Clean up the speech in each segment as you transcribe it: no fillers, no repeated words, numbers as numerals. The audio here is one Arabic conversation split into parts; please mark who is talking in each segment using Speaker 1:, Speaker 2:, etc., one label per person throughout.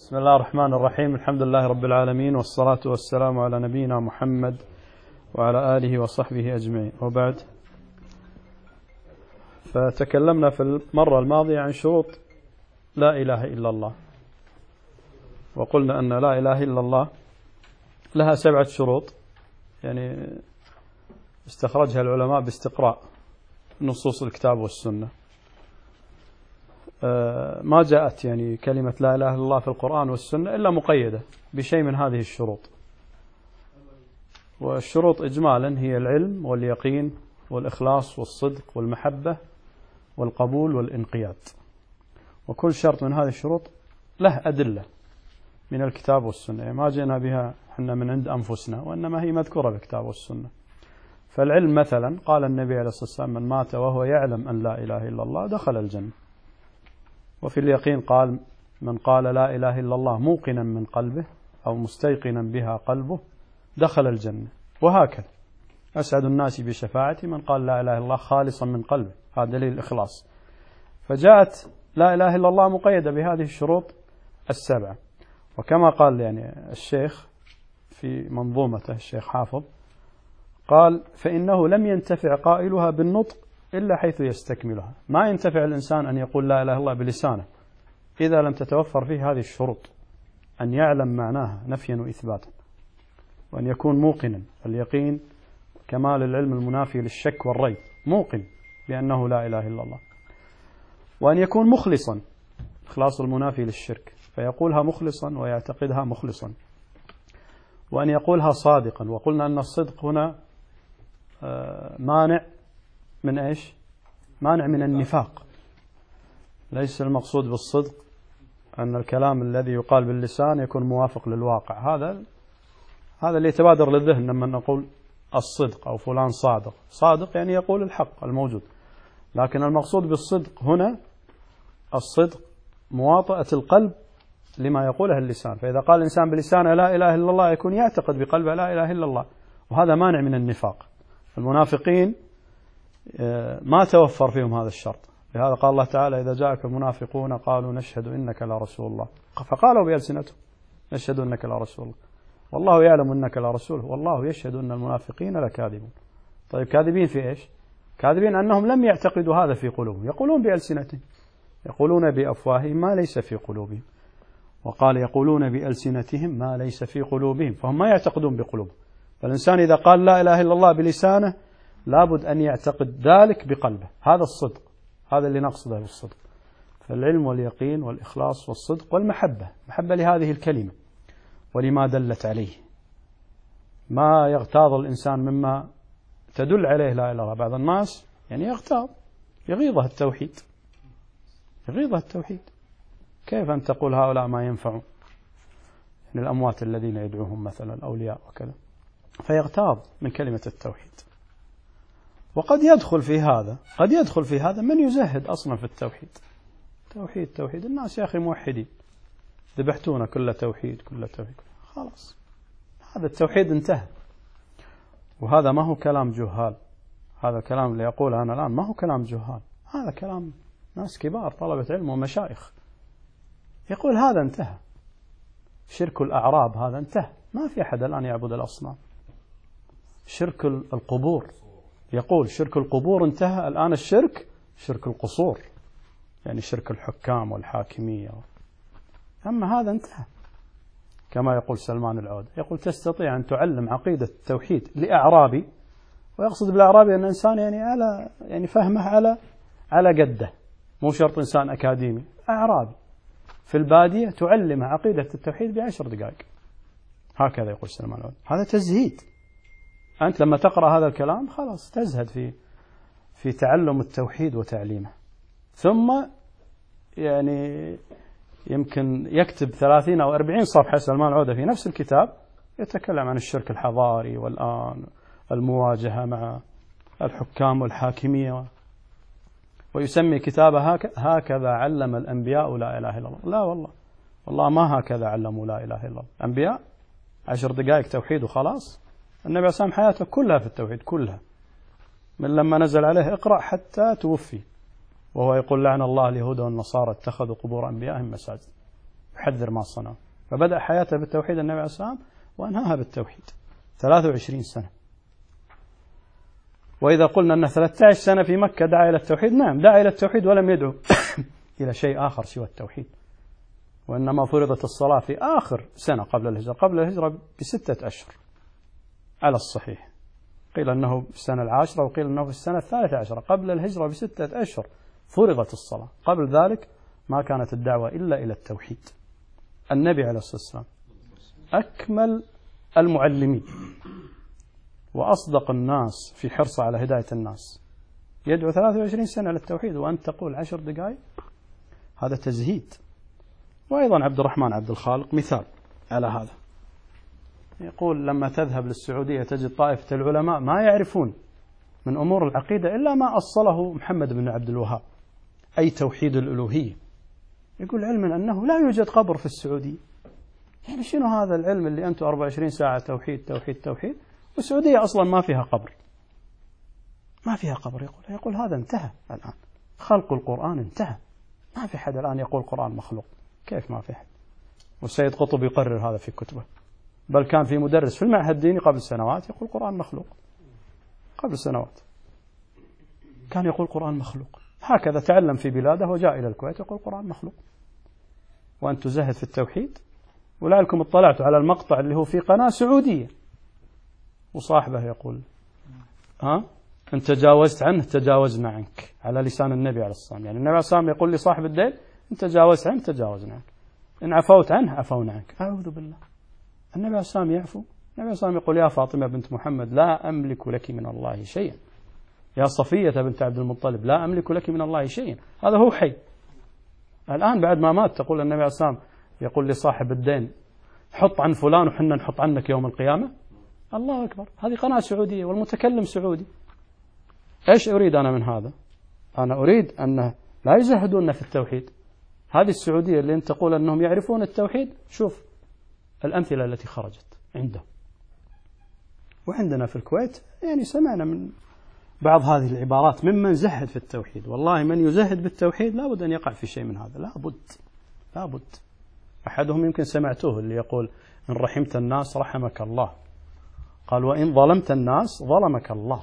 Speaker 1: بسم الله الرحمن الرحيم. الحمد لله رب العالمين، والصلاة والسلام على نبينا محمد وعلى آله وصحبه أجمعين، وبعد. فتكلمنا في المرة الماضية عن شروط لا إله إلا الله، وقلنا أن لا إله إلا الله لها 7 شروط، يعني استخرجها العلماء باستقراء نصوص الكتاب والسنة. ما جاءت يعني كلمة لا إله إلا الله في القرآن والسنة إلا مقيدة بشيء من هذه الشروط. والشروط إجمالا هي العلم واليقين والإخلاص والصدق والمحبة والقبول والانقياد. وكل شرط من هذه الشروط له أدلة من الكتاب والسنة، يعني ما جئنا بها احنا من عند أنفسنا، وإنما هي مذكورة بالكتاب والسنة. فالعلم مثلا قال النبي عليه الصلاة والسلام: من مات وهو يعلم أن لا إله إلا الله دخل الجنة. وفي اليقين قال: من قال لا إله إلا الله موقنا من قلبه أو مستيقنا بها قلبه دخل الجنة. وهكذا أسعد الناس بشفاعتي من قال لا إله إلا الله خالصا من قلبه، هذا دليل الإخلاص. فجاءت لا إله إلا الله مقيدة بهذه الشروط 7. وكما قال يعني الشيخ في منظومته الشيخ حافظ، قال: فإنه لم ينتفع قائلها بالنطق إلا حيث يستكملها. ما ينتفع الإنسان أن يقول لا إله إلا الله بلسانه إذا لم تتوفر فيه هذه الشروط: أن يعلم معناها نفيا وإثباتا، وأن يكون موقنا، اليقين كمال العلم المنافي للشك والريب، موقن بأنه لا إله إلا الله. وأن يكون مخلصا، إخلاص المنافي للشرك، فيقولها مخلصا ويعتقدها مخلصا. وأن يقولها صادقا، وقلنا أن الصدق هنا مانع من إيش؟ مانع من النفاق. ليس المقصود بالصدق أن الكلام الذي يقال باللسان يكون موافق للواقع، هذا اللي يتبادر للذهن لما نقول الصدق أو فلان صادق. صادق يعني يقول الحق الموجود، لكن المقصود بالصدق هنا الصدق مواطئة القلب لما يقوله اللسان. فإذا قال الإنسان بلسانه لا إله إلا الله يكون يعتقد بقلبه لا إله إلا الله، وهذا مانع من النفاق. المنافقين ما توفر فيهم هذا الشرط، لهذا قال الله تعالى: إذا جاءك المنافقون قالوا نشهد إنك لرسول الله، فقالوا بألسنتهم نشهد إنك لرسول الله والله يعلم إنك لرسوله والله يشهد أن المنافقين لكاذبون. طيب كاذبين في إيش؟ كاذبين أنهم لم يعتقدوا هذا في قلوبهم، يقولون بألسنتهم، يقولون بأفواههم ما ليس في قلوبهم. وقال: يقولون بألسنتهم ما ليس في قلوبهم، فهم ما يعتقدون بقلوبهم. فالإنسان إذا قال لا إله إلا الله بلسانه لابد أن يعتقد ذلك بقلبه. هذا الصدق، هذا اللي نقصده بالصدق. فالعلم واليقين والإخلاص والصدق والمحبة، محبة لهذه الكلمة ولما دلت عليه. ما يغتاظ الإنسان مما تدل عليه لا إله إلا الله. بعض الناس يعني يغتاظ، يغيظه التوحيد، يغيظه التوحيد. كيف أن تقول هؤلاء ما ينفعون، يعني الأموات الذين يدعوهم مثلا الأولياء وكذا، فيغتاظ من كلمة التوحيد. وقد يدخل في هذا، قد يدخل في هذا من يزهد أصلا في التوحيد. توحيد الناس يا أخي موحدين، ذبحتونا كل توحيد كل توحيد، خلاص هذا التوحيد انتهى. وهذا ما هو كلام جهال، هذا الكلام اللي يقوله أنا الآن ما هو كلام جهال، هذا كلام ناس كبار طلبة علم ومشايخ. يقول هذا انتهى، شرك الأعراب هذا انتهى، ما في أحد الآن يعبد الأصنام. شرك القبور، يقول شرك القبور انتهى، الآن الشرك شرك القصور، يعني شرك الحكام والحاكمية. أما هذا انتهى. كما يقول سلمان العودة، يقول تستطيع أن تعلم عقيدة التوحيد لأعرابي، ويقصد بالأعرابي أن إنسان يعني فهمه على قده، مو شرط إنسان أكاديمي، أعرابي في البادية تعلم عقيدة التوحيد ب10 دقائق. هكذا يقول سلمان العودة. هذا تزهيد. أنت لما تقرأ هذا الكلام خلاص تزهد في تعلم التوحيد وتعليمه. ثم يعني يمكن يكتب 30 أو 40 صفحة سلمان العودة في نفس الكتاب يتكلم عن الشرك الحضاري والآن المواجهة مع الحكام والحاكمية، ويسمي كتابه هكذا علم الأنبياء لا إله إلا الله. لا والله ما هكذا علموا لا إله إلا الله. أنبياء 10 دقائق توحيد وخلاص. النبي عليه الصلاة والسلام حياته كلها في التوحيد، كلها من لما نزل عليه اقرأ حتى توفي، وهو يقول: لعن الله اليهود والنصارى اتخذوا قبور أنبيائهم مساجد. يحذر ما صنعوا. فبدأ حياته بالتوحيد النبي عليه الصلاة والسلام وأنهاها بالتوحيد 23 سنة. وإذا قلنا أن 13 سنة في مكة دعا إلى التوحيد، نعم دعا إلى التوحيد ولم يدعو إلى شيء آخر سوى التوحيد. وإنما فرضت الصلاة في آخر سنة قبل الهجرة، قبل الهجرة ب6 أشهر على الصحيح. قيل أنه في السنة 10 وقيل أنه في السنة 13. قبل الهجرة ب6 أشهر فرضت الصلاة. قبل ذلك ما كانت الدعوة إلا إلى التوحيد. النبي عليه الصلاة والسلام أكمل المعلمين وأصدق الناس في حرصه على هداية الناس، يدعو 23 سنة للتوحيد وأنت تقول 10 دقائق، هذا تزهيد. وأيضا عبد الرحمن عبد الخالق مثال على هذا، يقول لما تذهب للسعودية تجد طائفة العلماء ما يعرفون من أمور العقيدة إلا ما أصله محمد بن عبد الوهاب، أي توحيد الألوهية. يقول علما أنه لا يوجد قبر في السعودية. يعني شنو هذا العلم اللي أنتم 24 ساعة توحيد توحيد توحيد، والسعودية أصلا ما فيها قبر، ما فيها قبر. يقول هذا انتهى الآن، خلق القرآن انتهى، ما في حد الآن يقول القرآن مخلوق. كيف ما في حد؟ والسيد قطب يقرر هذا في كتبه، بل كان في مدرس في المعهد الديني قبل سنوات يقول القرآن مخلوق. قبل سنوات كان يقول القرآن مخلوق، هكذا تعلم في بلاده وجاء إلى الكويت يقول القرآن مخلوق. وأن تزهد في التوحيد. ولعلكم اطلعتوا على المقطع اللي هو في قناة سعودية وصاحبه يقول أنت تجاوزت عنه تجاوزنا عنك، على لسان النبي عليه الصلاة والسلام. يعني النبي عليه الصلاة والسلام يقول لصاحب الدين أنت تجاوزت عنه تجاوزنا عنك، إن عفوت عنه عفونا عنك. أعوذ بالله، النبي عليه الصلاة والسلام يعفو؟ النبي عليه الصلاة والسلام يقول يا فاطمة بنت محمد لا أملك لك من الله شيئا، يا صفية بنت عبد المطلب لا أملك لك من الله شيئا. هذا هو حي الآن بعد ما مات تقول النبي عليه الصلاة والسلام يقول لصاحب الدين حط عن فلان وحنا نحط عنك يوم القيامة. الله أكبر، هذه قناة سعودية والمتكلم سعودي. إيش أريد أنا من هذا؟ أنا أريد أن لا يزهدون في التوحيد. هذه السعودية اللي أنت تقول أنهم يعرفون التوحيد، شوف الأمثلة التي خرجت عندهم. وعندنا في الكويت يعني سمعنا من بعض هذه العبارات ممن زهد في التوحيد. والله من يزهد بالتوحيد لابد أن يقع في شيء من هذا، لابد. أحدهم يمكن سمعتوه اللي يقول إن رحمت الناس رحمك الله، قال وإن ظلمت الناس ظلمك الله.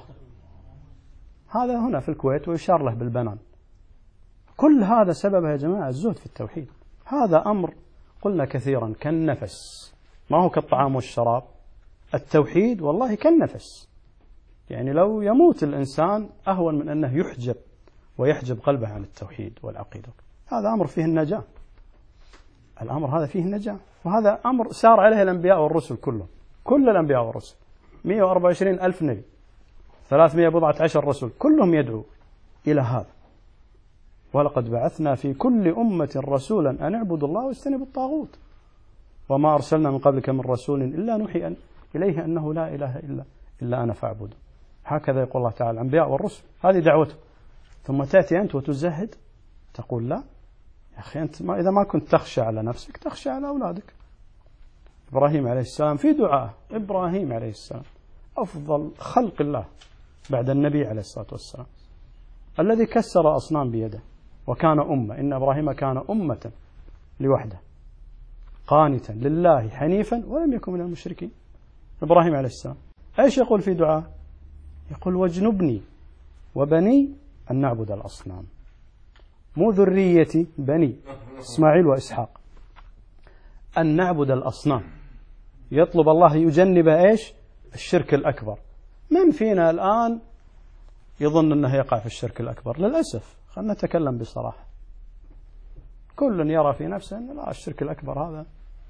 Speaker 1: هذا هنا في الكويت ويشار له بالبنان. كل هذا سببه يا جماعة الزهد في التوحيد. هذا أمر قلنا كثيرا كالنفس، ما هو كالطعام والشراب. التوحيد والله كالنفس، يعني لو يموت الإنسان أهون من أنه يحجب ويحجب قلبه عن التوحيد والعقيدة. هذا أمر فيه النجاة، الأمر هذا فيه النجاة. وهذا أمر سار عليه الأنبياء والرسل كلهم، كل الأنبياء والرسل 124 ألف نبي 314 رسول كلهم يدعو إلى هذا. ولقد بعثنا في كل أمة رسولا أن اعبدوا الله واجتنبوا الطاغوت وما أرسلنا من قبلك من رسول إلا نوحي إليه أنه لا إله إلا أنا فاعبدوا. هكذا يقول الله تعالى الأنبياء والرسل، هذه دعوته. ثم تأتي أنت وتزهد تقول لا يا أخي، أنت إذا ما كنت تخشى على نفسك تخشى على أولادك. إبراهيم عليه السلام في دعاء، إبراهيم عليه السلام أفضل خلق الله بعد النبي عليه الصلاة والسلام، الذي كسر أصنام بيده وكان أمة. إن إبراهيم كان أمة لوحده قانتا لله حنيفا ولم يكن من المشركين. إبراهيم عليه السلام إيش يقول في دعاء؟ يقول واجنبني وبني أن نعبد الأصنام، مو ذريتي بني إسماعيل وإسحاق، أن نعبد الأصنام. يطلب الله يجنب إيش؟ الشرك الأكبر. من فينا الآن يظن أنه يقع في الشرك الأكبر؟ للأسف، خلنا نتكلم بصراحة، كل يرى في نفسه أن لا، الشرك الأكبر هذا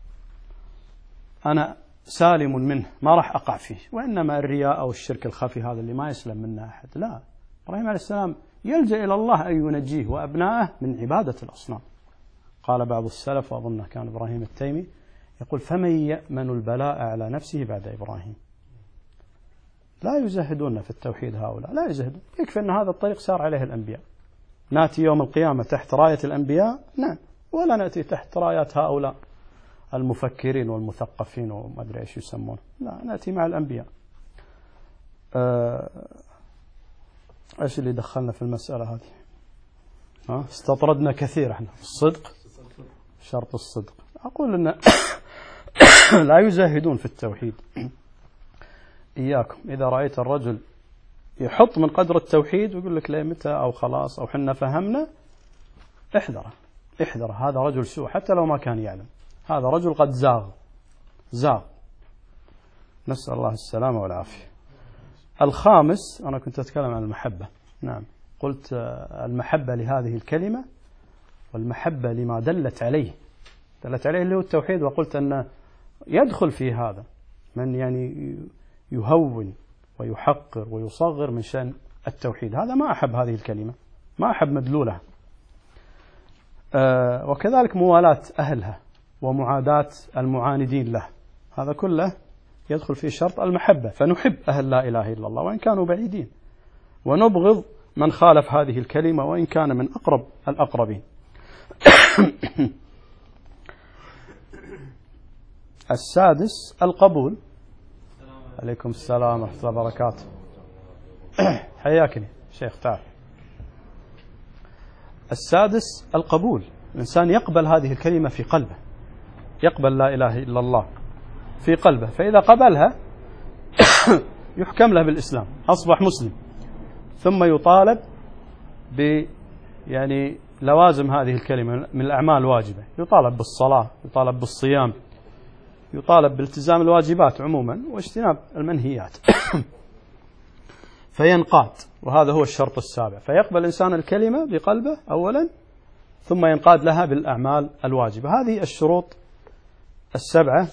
Speaker 1: أنا سالم منه ما راح أقع فيه، وإنما الرياء أو الشرك الخفي هذا اللي ما يسلم منه أحد. لا، إبراهيم عليه السلام يلجأ إلى الله أن ينجيه وأبنائه من عبادة الأصنام. قال بعض السلف وأظنه كان إبراهيم التيمي يقول فمن يأمن البلاء على نفسه بعد إبراهيم. لا يزهدون في التوحيد هؤلاء، لا يزهدون. يكفي أن هذا الطريق سار عليه الأنبياء. نأتي يوم القيامة تحت راية الأنبياء؟ نعم، ولا نأتي تحت رايات هؤلاء المفكرين والمثقفين وما أدري إيش يسمون. لا، نأتي مع الأنبياء. إيش اللي دخلنا في المسألة هذه؟ استطردنا كثير احنا. الصدق، شرط الصدق. أقول أن لا يزاهدون في التوحيد. إياكم إذا رأيت الرجل يحط من قدر التوحيد ويقول لك لا متى أو خلاص أو حنا فهمنا، احذر، هذا رجل سوء حتى لو ما كان يعلم، هذا رجل قد زاغ. نسأل الله السلامة والعافية. الخامس، أنا كنت أتكلم عن المحبة. نعم، قلت المحبة لهذه الكلمة والمحبة لما دلت عليه اللي هو التوحيد، وقلت أن يدخل في هذا من يعني يهون ويحقر ويصغر من شأن التوحيد، هذا ما أحب هذه الكلمة، ما أحب مدلولها. وكذلك موالاة أهلها ومعاداة المعاندين له، هذا كله يدخل في شرط المحبة، فنحب أهل لا إله إلا الله وإن كانوا بعيدين، ونبغض من خالف هذه الكلمة وإن كان من أقرب الأقربين. السادس القبول. عليكم السلام ورحمة الله وبركاته. حياكني شيخ، تعال. السادس القبول، الإنسان يقبل هذه الكلمة في قلبه، يقبل لا إله إلا الله في قلبه، فإذا قبلها يحكم له بالإسلام، أصبح مسلم، ثم يطالب يعني لوازم هذه الكلمة من الأعمال الواجبة، يطالب بالصلاة، يطالب بالصيام، يطالب بالالتزام الواجبات عموما واجتناب المنهيات. فينقاد، وهذا هو الشرط السابع، فيقبل الإنسان الكلمة بقلبه أولا، ثم ينقاد لها بالأعمال الواجبة. هذه الشروط السبعة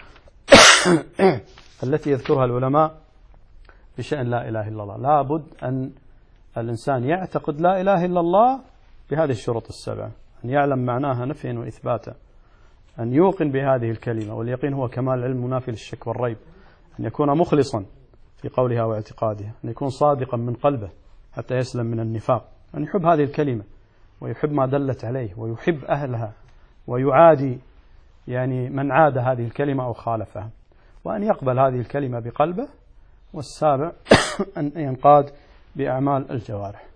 Speaker 1: التي يذكرها العلماء بشأن لا إله إلا الله. لابد أن الإنسان يعتقد لا إله إلا الله بهذه الشروط السبعة، أن يعلم معناها نفيا وإثباتا، أن يوقن بهذه الكلمة، واليقين هو كمال العلم منافي للشك والريب، أن يكون مخلصا في قولها واعتقادها، أن يكون صادقا من قلبه حتى يسلم من النفاق، أن يحب هذه الكلمة ويحب ما دلت عليه ويحب أهلها ويعادي يعني من عاد هذه الكلمة أو خالفها، وأن يقبل هذه الكلمة بقلبه. والسابع أن ينقاد بأعمال الجوارح.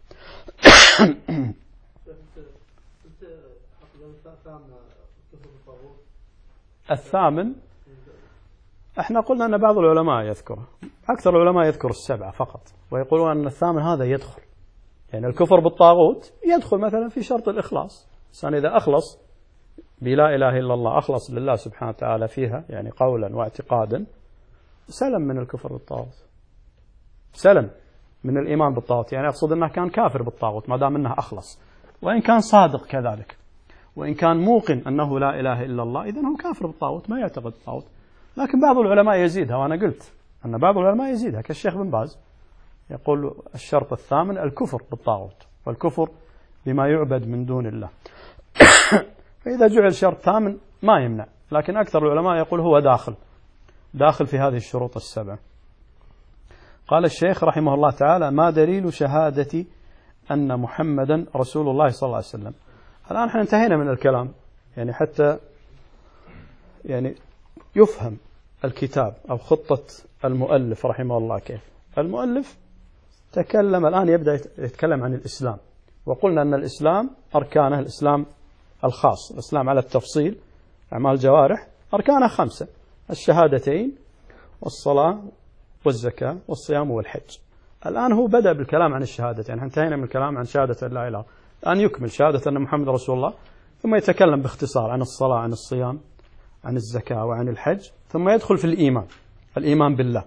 Speaker 1: الثامن، احنا قلنا أن بعض العلماء يذكره، أكثر العلماء يذكر السبعة فقط، ويقولون أن الثامن هذا يدخل، يعني الكفر بالطاغوت يدخل مثلا في شرط الإخلاص، الإنسان إذا أخلص بلا إله إلا الله، أخلص لله سبحانه وتعالى فيها يعني قولا واعتقادا، سلم من الكفر بالطاغوت، سلم من الإيمان بالطاغوت، يعني أقصد أنه كان كافر بالطاغوت ما دام أنه أخلص، وإن كان صادق كذلك، وإن كان موقن أنه لا إله إلا الله، إذن هو كافر بالطاغوت، ما يعتقد الطاغوت. لكن بعض العلماء يزيدها، وأنا قلت أن بعض العلماء يزيدها كالشيخ بن باز، يقول الشرط الثامن الكفر بالطاغوت والكفر بما يعبد من دون الله. فإذا جعل شرط ثامن ما يمنع، لكن أكثر العلماء يقول هو داخل في هذه الشروط السبع. قال الشيخ رحمه الله تعالى: ما دليل شهادة أن محمدا رسول الله صلى الله عليه وسلم؟ الآن احنا انتهينا من الكلام، يعني حتى يعني يفهم الكتاب أو خطة المؤلف رحمه الله. كيف المؤلف تكلم الآن، يبدأ يتكلم عن الإسلام، وقلنا أن الإسلام أركانه، الإسلام الخاص، الإسلام على التفصيل، أعمال الجوارح أركانه 5: الشهادتين والصلاة والزكاة والصيام والحج. الآن هو بدأ بالكلام عن الشهادتين، يعني انتهينا من الكلام عن شهادة لا إله، الآن يكمل شهادة أن محمد رسول الله، ثم يتكلم باختصار عن الصلاة، عن الصيام، عن الزكاة وعن الحج، ثم يدخل في الإيمان بالله.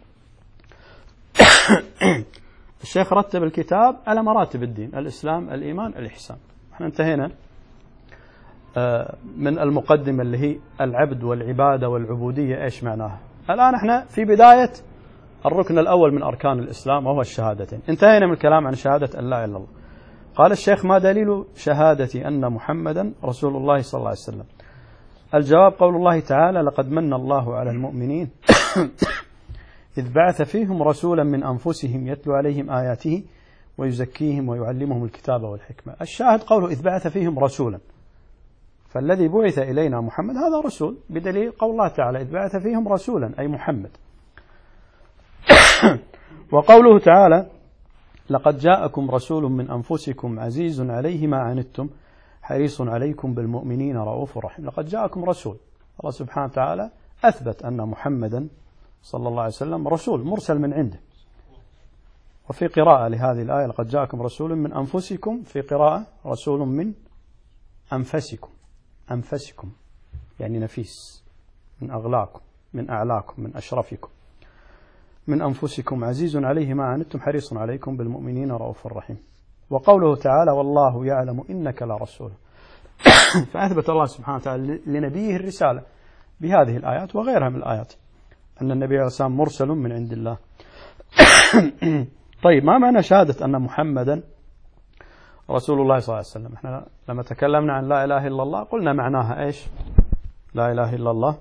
Speaker 1: الشيخ رتب الكتاب على مراتب الدين: الإسلام، الإيمان، الإحسان. احنا انتهينا من المقدمة اللي هي العبد والعبادة والعبودية إيش معناها. الآن احنا في بداية الركن الأول من أركان الإسلام وهو الشهادتين، انتهينا من الكلام عن شهادة أن لا إله إلا الله. قال الشيخ: ما دليل شهادة أن محمدا رسول الله صلى الله عليه وسلم؟ الجواب: قول الله تعالى: لقد من الله على المؤمنين إذ بعث فيهم رسولا من أنفسهم يتلو عليهم آياته ويزكيهم ويعلمهم الكتاب والحكمة. الشاهد قوله إذ بعث فيهم رسولا، فالذي بعث إلينا محمد هذا رسول، بدليل قول الله تعالى إذ بعث فيهم رسولا أي محمد. وقوله تعالى: لقد جاءكم رسول من أنفسكم عزيز عليه ما عنتم حريص عليكم بالمؤمنين رؤوف رحيم. لقد جاءكم رسول. الله سبحانه وتعالى أثبت أن محمدا صلى الله عليه وسلم رسول مرسل من عنده. وفي قراءة لهذه الآية لقد جاءكم رسول من أنفسكم، في قراءة رسول من أنفسكم. أنفسكم يعني نفيس، من أغلاكم، من أعلاكم، من أشرفكم. من أنفسكم عزيز عليه ما عنتم حريص عليكم بالمؤمنين رؤوف رحيم. وقوله تعالى والله يعلم إنك لرسول. فأثبت الله سبحانه وتعالى لنبيه الرسالة بهذه الآيات وغيرها من الآيات، أن النبي عليه الصلاة والسلام مرسل من عند الله. طيب ما معنى شهادة أن محمدا رسول الله صلى الله عليه وسلم؟ احنا لما تكلمنا عن لا إله إلا الله قلنا معناها إيش؟ لا إله إلا الله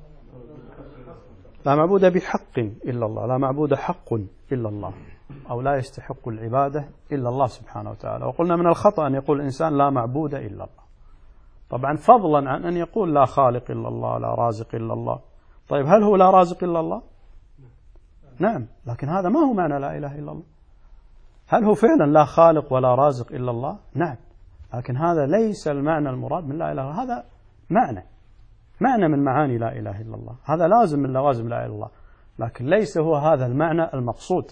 Speaker 1: لا معبود بحق إلا الله، لا معبود حق إلا الله، أو لا يستحق العبادة إلا الله سبحانه وتعالى. وقلنا من الخطأ أن يقول الإنسان لا معبود إلا الله، طبعا فضلا عن أن يقول لا خالق إلا الله، لا رازق إلا الله. طيب هل هو لا رازق إلا الله؟ نعم، لكن هذا ما هو معنى لا إله إلا الله. هل هو فعلا لا خالق ولا رازق إلا الله؟ نعم، لكن هذا ليس المعنى المراد من لا إله إلا الله. هذا معنى من معاني لا إله إلا الله، هذا لازم من لوازم لا إله إلا الله، لكن ليس هو هذا المعنى المقصود.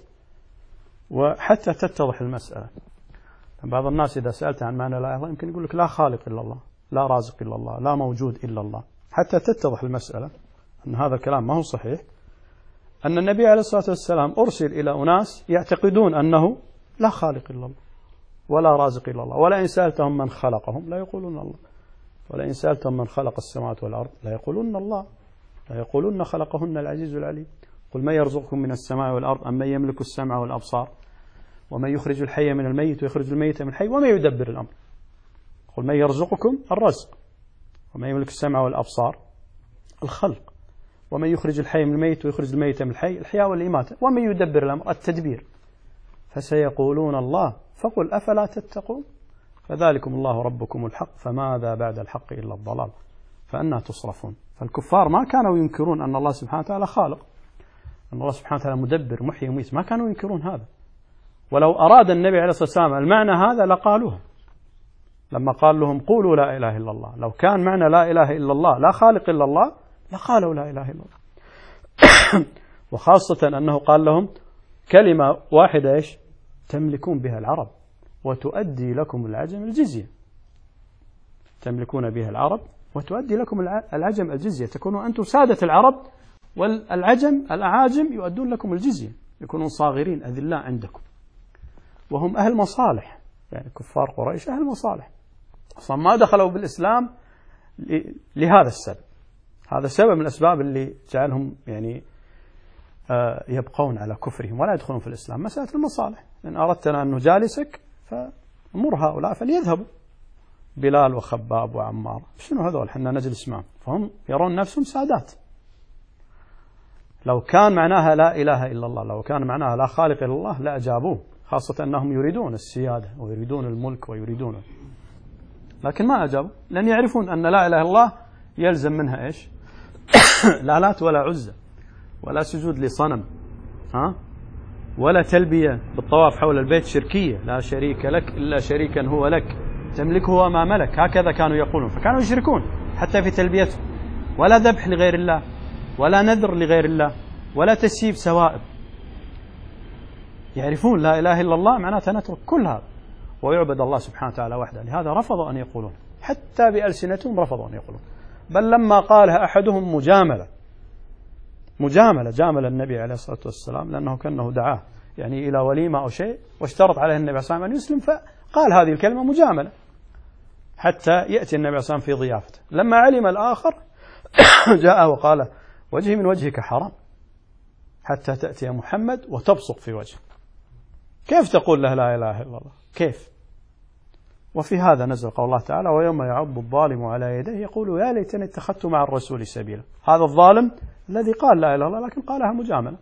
Speaker 1: وحتى تتضح المسألة، بعض الناس إذا سألت عن معنى لا إله إلا الله يمكن يقول لك لا خالق إلا الله، لا رازق إلا الله، لا موجود إلا الله. حتى تتضح المسألة أن هذا الكلام ما هو صحيح. أن النبي عليه الصلاة والسلام أرسل إلى أناس يعتقدون أنه لا خالق إلا الله ولا رازق إلا الله، ولا إن سألتهم من خلقهم لا يقولون الله، ولا إن سألتهم من خلق السماوات والأرض لا يقولون الله، لا يقولون خلقهن العزيز العليم. قل من يرزقكم من السماء والأرض أم من يملك السمع والأبصار ومن يخرج الحي من الميت ويخرج الميت من الحي ومن يدبر الأمر. قل من يرزقكم الرزق، ومن يملك السمع والأبصار الخلق، ومن يخرج الحي من الميت ويخرج الميت من الحي الحياة والإماتة، ومن يدبر الأمر التدبير. فسيقولون الله فقل أفلا تتقون فذلكم الله ربكم الحق فماذا بعد الحق إلا الضلال فأنا تصرفون. فالكفار ما كانوا ينكرون أن الله سبحانه وتعالى خالق، أن الله سبحانه وتعالى مدبر محيي وميت، ما كانوا ينكرون هذا. ولو أراد النبي عليه الصلاة والسلام المعنى هذا لقالوه، لما قال لهم قولوا لا إله إلا الله، لو كان معنى لا إله إلا الله لا خالق إلا الله لقالوا لا إله إلا الله. وخاصة أنه قال لهم كلمة واحدة إيش تملكون بها العرب وتؤدي لكم العجم الجزية، تملكون بها العرب وتؤدي لكم العجم الجزية، تكونوا أنتم سادة العرب والعجم الأعاجم يؤدون لكم الجزية، يكونون صاغرين أذلاء عندكم، وهم أهل مصالح، يعني كفار قريش أهل مصالح أصلا ما دخلوا بالإسلام لهذا السبب. هذا سبب من الأسباب اللي جعلهم يعني يبقون على كفرهم ولا يدخلون في الإسلام، مسألة المصالح. إن أردتنا أن نجالسك فمر هؤلاء فليذهبوا، بلال وخباب وعمار شنو هذول حنا نجلس معهم، فهم يرون نفسهم سادات. لو كان معناها لا إله إلا الله، لو كان معناها لا خالق إلا الله لا أجابوه، خاصة أنهم يريدون السيادة ويريدون الملك ويريدون، لكن ما أجابوا، لأن يعرفون أن لا إله إلا الله يلزم منها إيش؟ لا لات ولا عزة ولا سجود لصنم، ولا تلبية بالطواف حول البيت شركية، لا شريك لك إلا شريكا هو لك تملكه وما ملك، هكذا كانوا يقولون، فكانوا يشركون حتى في تلبيته. ولا ذبح لغير الله، ولا نذر لغير الله، ولا تسييب سوائب. يعرفون لا إله إلا الله معناتها نترك كل هذا ويعبد الله سبحانه وتعالى وحده، لهذا رفضوا أن يقولون، حتى بألسنتهم رفضوا أن يقولون. بل لما قالها أحدهم مجاملة جامل النبي عليه الصلاة والسلام، لأنه كأنه دعاه يعني إلى وليمة أو شيء واشترط عليه النبي صلى الله عليه وسلم أن يسلم، فقال هذه الكلمة مجاملة حتى يأتي النبي صلى الله عليه وسلم في ضيافته. لما علم الآخر جاء وقال وجهي من وجهك حرام حتى تأتي محمد وتبصق في وجهه، كيف تقول له لا إله إلا الله؟ كيف؟ وفي هذا نزل قول الله تعالى ويوم يعض الظالم على يديه يقول يا ليتني اتخذت مع الرسول سبيلا. هذا الظالم الذي قال لا إله إلا الله لكن قالها مجاملة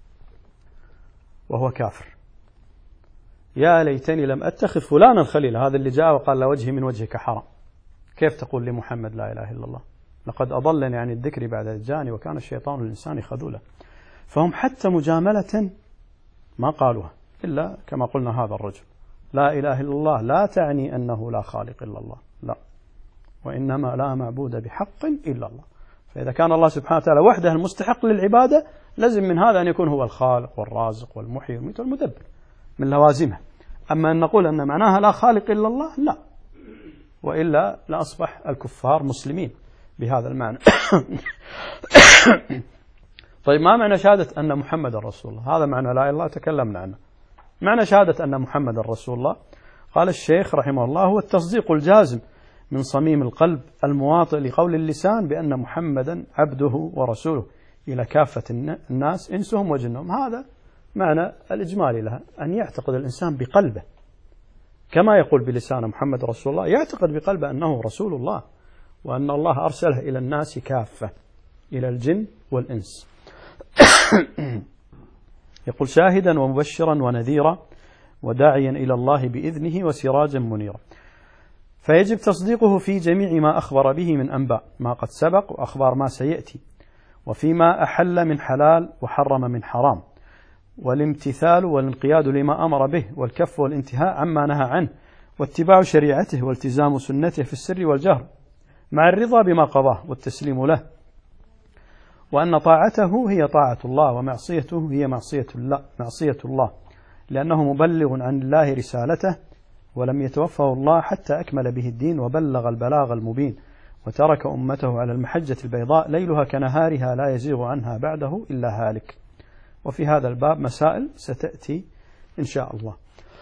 Speaker 1: وهو كافر. يا ليتني لم أتخذ فلانا خليلا، هذا اللي جاء وقال لا وجهي من وجهك حرام، كيف تقول لمحمد لا إله إلا الله؟ لقد أضلني عن الذكر بعد إذ جاءني وكان الشيطان للإنسان خذولا. فهم حتى مجاملة ما قالوها إلا كما قلنا هذا الرجل. لا إله إلا الله لا تعني أنه لا خالق إلا الله، لا، وإنما لا معبود بحق إلا الله. فإذا كان الله سبحانه وتعالى وحده المستحق للعبادة لازم من هذا أن يكون هو الخالق والرازق والمحيي والميت والمدبر من لوازمه. أما أن نقول أن معناها لا خالق إلا الله لا، وإلا لأصبح الكفار مسلمين بهذا المعنى. طيب ما معنى شهادة أن محمد رسول الله؟ هذا معنى لا إله إلا الله تكلمنا عنه. معنى شهادة أن محمد رسول الله قال الشيخ رحمه الله هو التصديق الجازم من صميم القلب المواطئ لقول اللسان بأن محمدا عبده ورسوله إلى كافة الناس إنسهم وجنهم. هذا معنى الإجمالي لها، أن يعتقد الإنسان بقلبه كما يقول بلسان محمد رسول الله، يعتقد بقلبه أنه رسول الله وأن الله أرسله إلى الناس كافة، إلى الجن والإنس. يقول شاهدا ومبشرا ونذيرا وداعيا إلى الله بإذنه وسراجا منيرا. فيجب تصديقه في جميع ما أخبر به من أنباء ما قد سبق وأخبار ما سيأتي، وفيما أحل من حلال وحرم من حرام، والامتثال والانقياد لما أمر به، والكف والانتهاء عما نهى عنه، واتباع شريعته والتزام سنته في السر والجهر، مع الرضا بما قضاه والتسليم له، وأن طاعته هي طاعة الله ومعصيته هي معصية الله، لأنه مبلغ عن الله رسالته ولم يتوفه الله حتى أكمل به الدين وبلغ البلاغ المبين، وترك أمته على المحجة البيضاء ليلها كنهارها لا يزيغ عنها بعده إلا هالك. وفي هذا الباب مسائل ستأتي إن شاء الله.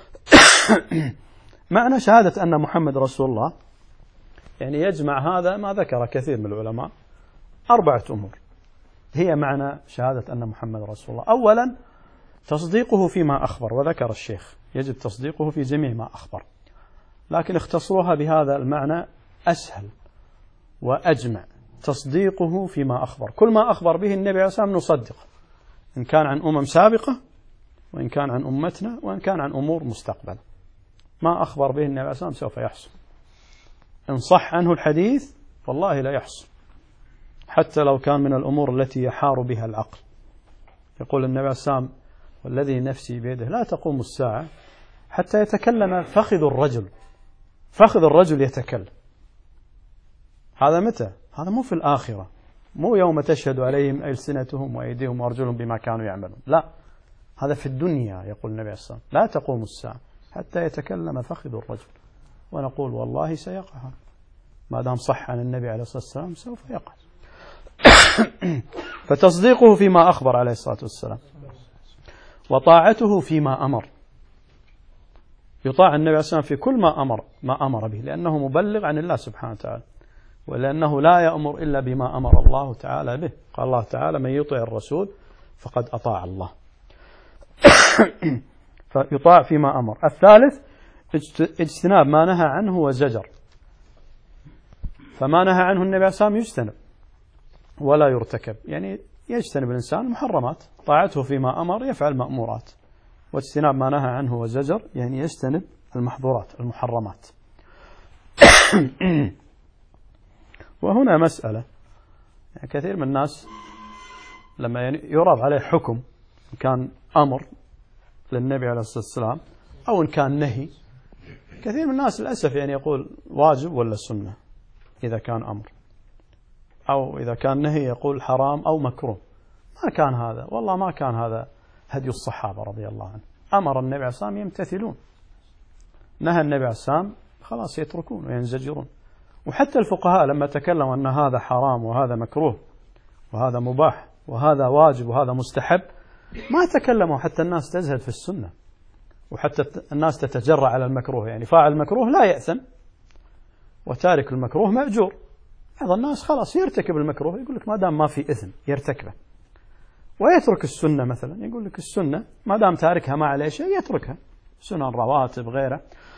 Speaker 1: معنى شهادة أن محمد رسول الله يعني يجمع هذا ما ذكر كثير من العلماء 4 أمور هي معنى شهادة أن محمد رسول الله. أولا تصديقه فيما أخبر، وذكر الشيخ يجب تصديقه في جميع ما أخبر، لكن اختصروها بهذا المعنى أسهل وأجمع. تصديقه فيما أخبر، كل ما أخبر به النبي عليه الصلاة والسلام نصدقه، إن كان عن أمم سابقة وإن كان عن أمتنا وإن كان عن أمور مستقبلة. ما أخبر به النبي عليه الصلاة والسلام سوف يحصل، إن صح عنه الحديث والله لا يحصل، حتى لو كان من الأمور التي يحار بها العقل. يقول النبي عليه الصلاة والسلام والذي نفسي بيده لا تقوم الساعة حتى يتكلم فخذ الرجل يتكلم. هذا متى؟ هذا مو في الآخرة، مو يوم تشهد عليهم ألسنتهم وأيديهم وأرجلهم بما كانوا يعملون، لا، هذا في الدنيا. يقول النبي عليه الصلاة والسلام لا تقوم الساعة حتى يتكلم فخذ الرجل، ونقول والله سيقع، ما دام صح عن النبي عليه الصلاة والسلام سوف يقع. فتصديقه فيما أخبر عليه الصلاة والسلام، وطاعته فيما أمر، يطاع النبي عليه الصلاة والسلام في كل ما أمر به، لأنه مبلغ عن الله سبحانه وتعالى، ولأنه لا يأمر إلا بما أمر الله تعالى به. قال الله تعالى من يطع الرسول فقد أطاع الله. فيطاع فيما أمر. الثالث اجتناب ما نهى عنه وزجر، فما نهى عنه النبي عليه الصلاة والسلام يجتنب ولا يرتكب، يعني يجتنب الإنسان المحرمات، طاعته فيما أمر يفعل مأمورات، واجتناب ما نهى عنه وزجر يعني يجتنب المحظورات المحرمات. وهنا مسألة، يعني كثير من الناس لما يراد عليه حكم إن كان أمر للنبي عليه الصلاة والسلام أو إن كان نهي، كثير من الناس للأسف يعني يقول واجب ولا سنة إذا كان أمر، أو إذا كان نهي يقول حرام أو مكروه. ما كان هذا، والله ما كان هذا هدي الصحابة رضي الله عنهم. أمر النبي عليه الصلاة والسلام يمتثلون، نهى النبي عليه الصلاة والسلام خلاص يتركون وينزجرون. وحتى الفقهاء لما تكلموا أن هذا حرام وهذا مكروه وهذا مباح وهذا واجب وهذا مستحب، ما تكلموا حتى الناس تزهد في السنة، وحتى الناس تتجرع على المكروه، يعني فاعل المكروه لا يأثم وتارك المكروه مأجور. بعض الناس خلاص يرتكب المكروه، يقول لك ما دام ما في إثم يرتكبه، ويترك السنة مثلا، يقول لك السنة ما دام تاركها ما عليه شيء يتركها، سنن رواتب غيره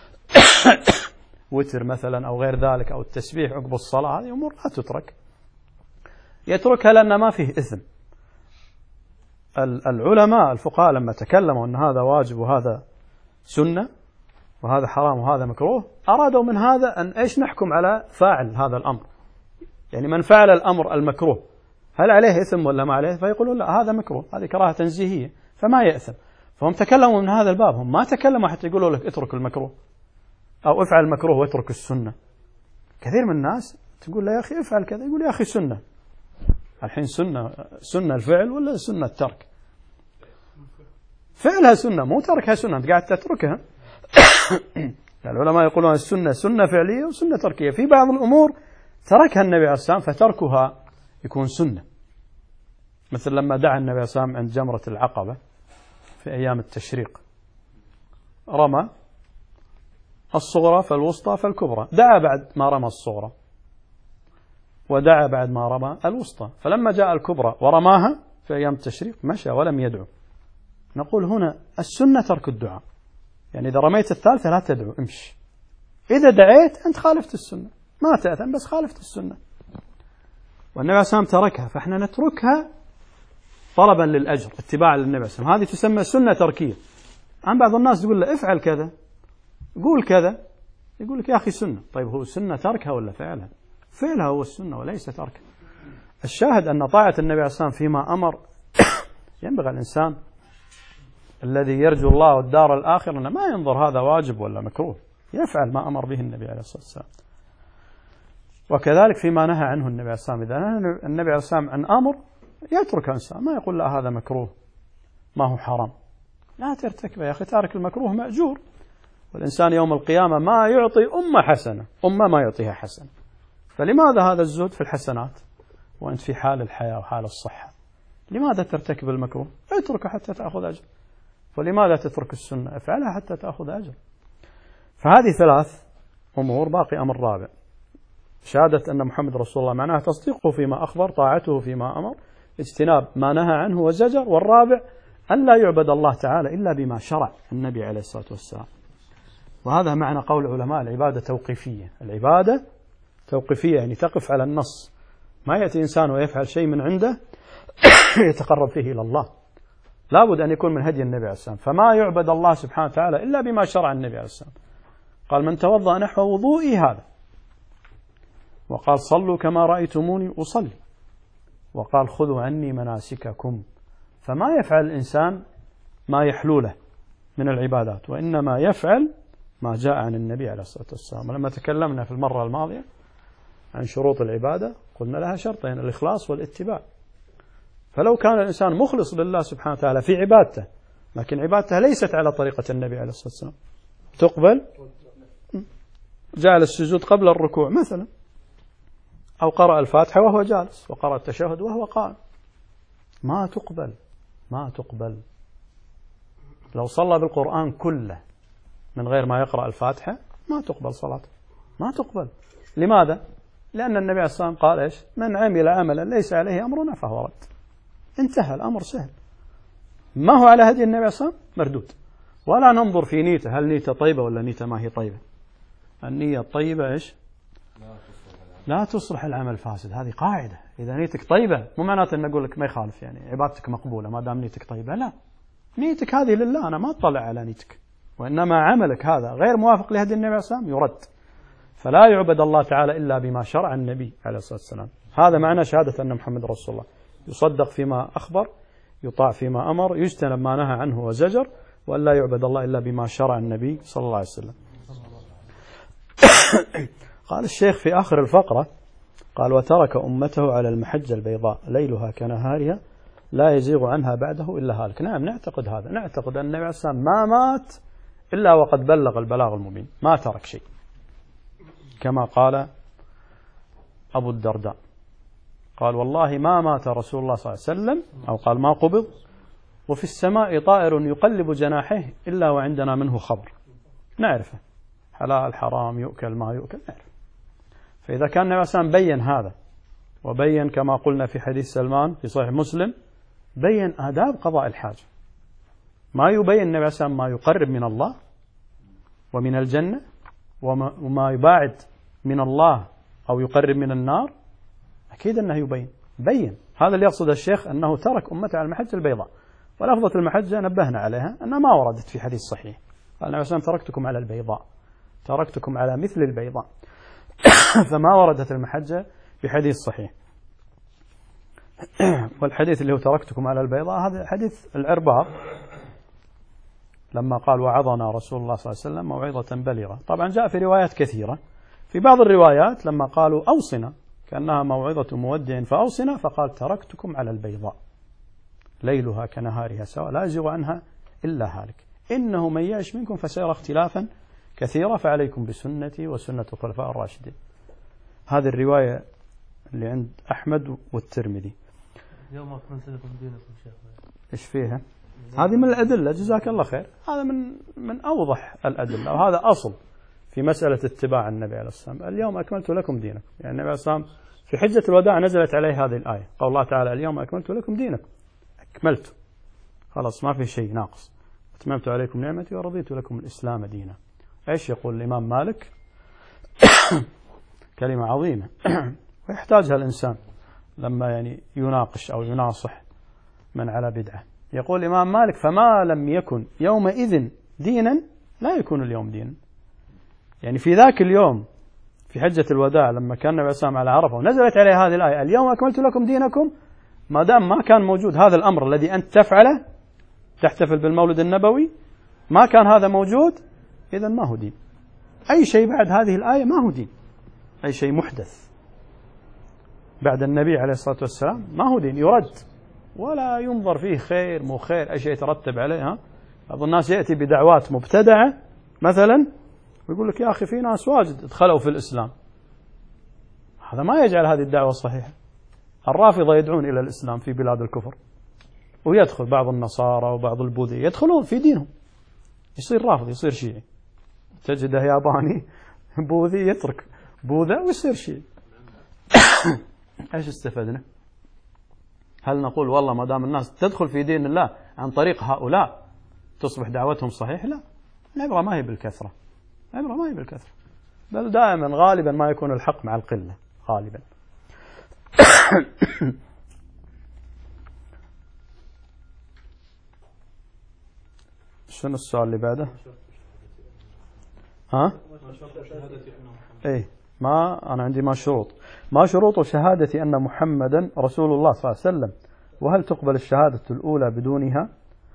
Speaker 1: وتر مثلا أو غير ذلك، أو التسبيح عقب الصلاة، هذه أمور لا تترك، يتركها لأن ما فيه إثم. العلماء الفقهاء لما تكلموا أن هذا واجب وهذا سنة وهذا حرام وهذا مكروه، أرادوا من هذا أن إيش نحكم على فاعل هذا الأمر، يعني من فعل الأمر المكروه هل عليه إثم ولا ما عليه؟ فيقولون لا هذا مكروه، هذه كراهة تنزيهية فما يأثم. فهم تكلموا من هذا الباب، هم ما تكلموا حتى يقولوا لك اترك المكروه أو افعل المكروه واترك السنة. كثير من الناس تقول له يا أخي افعل كذا، يقول يا أخي سنة. الحين سنة الفعل ولا سنة الترك؟ فعلها سنة مو تركها سنة، أنت قاعد تتركها. العلماء يقولون السنة سنة فعلية وسنة تركية. في بعض الأمور تركها النبي عليه الصلاة والسلام فتركها يكون سنة، مثل لما دعا النبي عليه الصلاة والسلام عند جمرة العقبة في أيام التشريق، رمى الصغرى فالوسطى فالكبرى، دعا بعد ما رمى الصغرى ودعا بعد ما رمى الوسطى، فلما جاء الكبرى ورماها في أيام التشريق مشى ولم يدعو. نقول هنا السنة ترك الدعاء، يعني إذا رميت الثالثة لا تدعو، امشي. إذا دعيت أنت خالفت السنة، ما تأثم بس خالفت السنة. والنبي عليه الصلاة والسلام تركها، فإحنا نتركها طلبا للأجر، اتباعا للنبي عليه الصلاة والسلام. هذه تسمى سنة تركية. عن بعض الناس تقول له افعل كذا، قول كذا، يقول لك يا أخي سنة. طيب هو السنة تركها ولا فعلها؟ فعلها هو السنة وليس تركها. الشاهد أن طاعة النبي عليه الصلاة والسلام فيما أمر ينبغي الإنسان الذي يرجو الله والدار الآخرة أنه ما ينظر هذا واجب ولا مكروه، يفعل ما أمر به النبي عليه الصلاة والسلام. وكذلك فيما نهى عنه النبي عليه الصلاة والسلام، إذا نهى النبي عليه الصلاة والسلام عن أمر يترك الإنسان، ما يقول لا هذا مكروه ما هو حرام، لا ترتكبه يا أخي، تارك المكروه مأجور. والإنسان يوم القيامة ما يعطي أمة حسنة، أمة ما يعطيها حسنة، فلماذا هذا الزهد في الحسنات وأنت في حال الحياة وحال الصحة؟ لماذا ترتكب المكروه؟ اتركه حتى تأخذ أجر. ولماذا تترك السنة؟ افعلها حتى تأخذ أجر. فهذه ثلاث أمور. باقي أمر رابع، شهادة أن محمد رسول الله، معناها تصديقه فيما أخبر، طاعته فيما أمر، اجتناب ما نهى عنه وزجر. والرابع أن لا يعبد الله تعالى إلا بما شرع النبي عليه الصلاة والسلام. وهذا معنى قول العلماء العبادة توقيفية. العبادة توقيفية يعني تقف على النص، ما يأتي إنسان ويفعل شيء من عنده يتقرب فيه إلى الله، لابد أن يكون من هدي النبي عليه الصلاة والسلام. فما يعبد الله سبحانه وتعالى إلا بما شرع النبي عليه الصلاة والسلام. قال من توضأ نحو وضوئي هذا، وقال صلوا كما رأيتموني أصلي، وقال خذوا عني مناسككم. فما يفعل الإنسان ما يحلو له من العبادات، وإنما يفعل ما جاء عن النبي عليه الصلاة والسلام. ولما تكلمنا في المرة الماضية عن شروط العبادة قلنا لها شرطين، الإخلاص والاتباع. فلو كان الإنسان مخلص لله سبحانه وتعالى في عبادته، لكن عبادته ليست على طريقة النبي عليه الصلاة والسلام، تقبل؟ جعل السجود قبل الركوع مثلا، أو قرأ الفاتحة وهو جالس، وقرأ التشهد وهو قائم، ما تقبل، ما تقبل. لو صلى بالقرآن كله من غير ما يقرأ الفاتحة ما تقبل صلاته، ما تقبل. لماذا؟ لأن النبي عليه الصلاة والسلام قال إيش؟ من عمل عملا ليس عليه أمرنا فهو رد. انتهى الأمر، سهل. ما هو على هدي النبي عليه الصلاة والسلام مردود. ولا ننظر في نيته، هل نيته طيبة ولا نيته ما هي طيبة. النية الطيبة إيش؟ لا تصلح العمل فاسد. هذه قاعدة. إذا نيتك طيبة مو معناته أن أقول لك ما يخالف، يعني عبادتك مقبولة ما دام نيتك طيبة، لا، نيتك هذه لله، أنا ما أطلع على نيتك، وإنما عملك هذا غير موافق لهدي النبي عليه الصلاة والسلام يرد. فلا يعبد الله تعالى إلا بما شرع النبي عليه الصلاة والسلام. هذا معنى شهادة أن محمد رسول الله، يصدق فيما أخبر، يطاع فيما أمر، يجتنب ما نهى عنه وزجر، وأن لا يعبد الله إلا بما شرع النبي صلى الله عليه وسلم. قال الشيخ في آخر الفقرة، قال وترك أمته على المحجة البيضاء ليلها كنهارها لا يزيغ عنها بعده إلا هالك. نعم نعتقد هذا، نعتقد أن النبي عليه الصلاة والسلام ما مات إلا وقد بلغ البلاغ المبين، ما ترك شيء، كما قال أبو الدرداء، قال والله ما مات رسول الله صلى الله عليه وسلم، أو قال ما قبض، وفي السماء طائر يقلب جناحيه إلا وعندنا منه خبر، نعرفه، حلال حرام يؤكل ما يؤكل، نعرف. فإذا كان النبي صلى الله عليه وسلم بين هذا، وبين كما قلنا في حديث سلمان في صحيح مسلم، بين آداب قضاء الحاجة، ما يبين النبي صلى الله عليه وسلم ما يقرب من الله ومن الجنة، وما يباعد من الله أو يقرب من النار، أكيد أنه يبين، بين. هذا اللي يقصد الشيخ، أنه ترك أمته على المحجة البيضاء. ولفظة المحجة نبهنا عليها أنها ما وردت في حديث صحيح، قال النبي صلى الله عليه وسلم تركتكم على البيضاء، تركتكم على مثل البيضاء. فما وردت المحجة في حديث صحيح. والحديث اللي هو تركتكم على البيضاء هذا حديث العرباض لما قال وعظنا رسول الله صلى الله عليه وسلم موعظة بليغة. طبعا جاء في روايات كثيرة، في بعض الروايات لما قالوا أوصنا كأنها موعظة مودع فأوصنا، فقال تركتكم على البيضاء ليلها كنهارها سواء لا يزيغ عنها إلا هالك إنه من يعش منكم فسيرى اختلافا كثيرا فعليكم بسنتي وسنة الخلفاء الراشدين. هذه الرواية اللي عند أحمد والترمذي.
Speaker 2: يوم أكملت لكم دينكم شيخ.
Speaker 1: إيش فيها؟ هذه من الأدلة، جزاك الله خير. هذا من أوضح الأدلة، وهذا أصل في مسألة اتباع النبي عليه الصلاة والسلام. اليوم أكملت لكم دينكم، يعني النبي عليه الصلاة والسلام في حجة الوداع نزلت عليه هذه الآية، قال الله تعالى اليوم أكملت لكم دينكم، أكملت خلاص ما في شيء ناقص، أتممت عليكم نعمتي ورضيت لكم الإسلام دينا. إيش يقول الإمام مالك؟ كلمة عظيمة ويحتاجها الإنسان لما يعني يناقش أو يناصح من على بدعة. يقول الإمام مالك فما لم يكن يومئذ دينا لا يكون اليوم دينا. يعني في ذاك اليوم في حجة الوداع لما كان النبي صلى الله عليه وسلم على عرفة ونزلت عليه هذه الآية اليوم أكملت لكم دينكم، ما دام ما كان موجود هذا الأمر الذي أنت تفعله تحتفل بالمولد النبوي، ما كان هذا موجود، إذن ما هو دين. أي شيء بعد هذه الآية ما هو دين، أي شيء محدث بعد النبي عليه الصلاة والسلام ما هو دين، يرد ولا ينظر فيه خير مو خير، أي شيء يترتب عليه. بعض الناس يأتي بدعوات مبتدعة مثلا ويقول لك يا أخي في ناس واجد ادخلوا في الإسلام، هذا ما يجعل هذه الدعوة صحيحة. الرافضة يدعون إلى الإسلام في بلاد الكفر، ويدخل بعض النصارى وبعض البوذي يدخلون في دينهم، يصير رافض يصير شيعي، تجده ياباني بوذي يترك بوذا ويصير شيعي. ايش استفدنا؟ هل نقول والله ما دام الناس تدخل في دين الله عن طريق هؤلاء تصبح دعوتهم صحيح؟ لا، العبرة ما هي بالكثرة، العبرة ما هي بالكثرة، بل دائما غالبا ما يكون الحق مع القلة غالبا. شنو السؤال اللي بعده؟ ايه ما أنا عندي ما شروط شهادة أن محمدا رسول الله صلى الله عليه وسلم، وهل تقبل الشهادة الأولى بدونها؟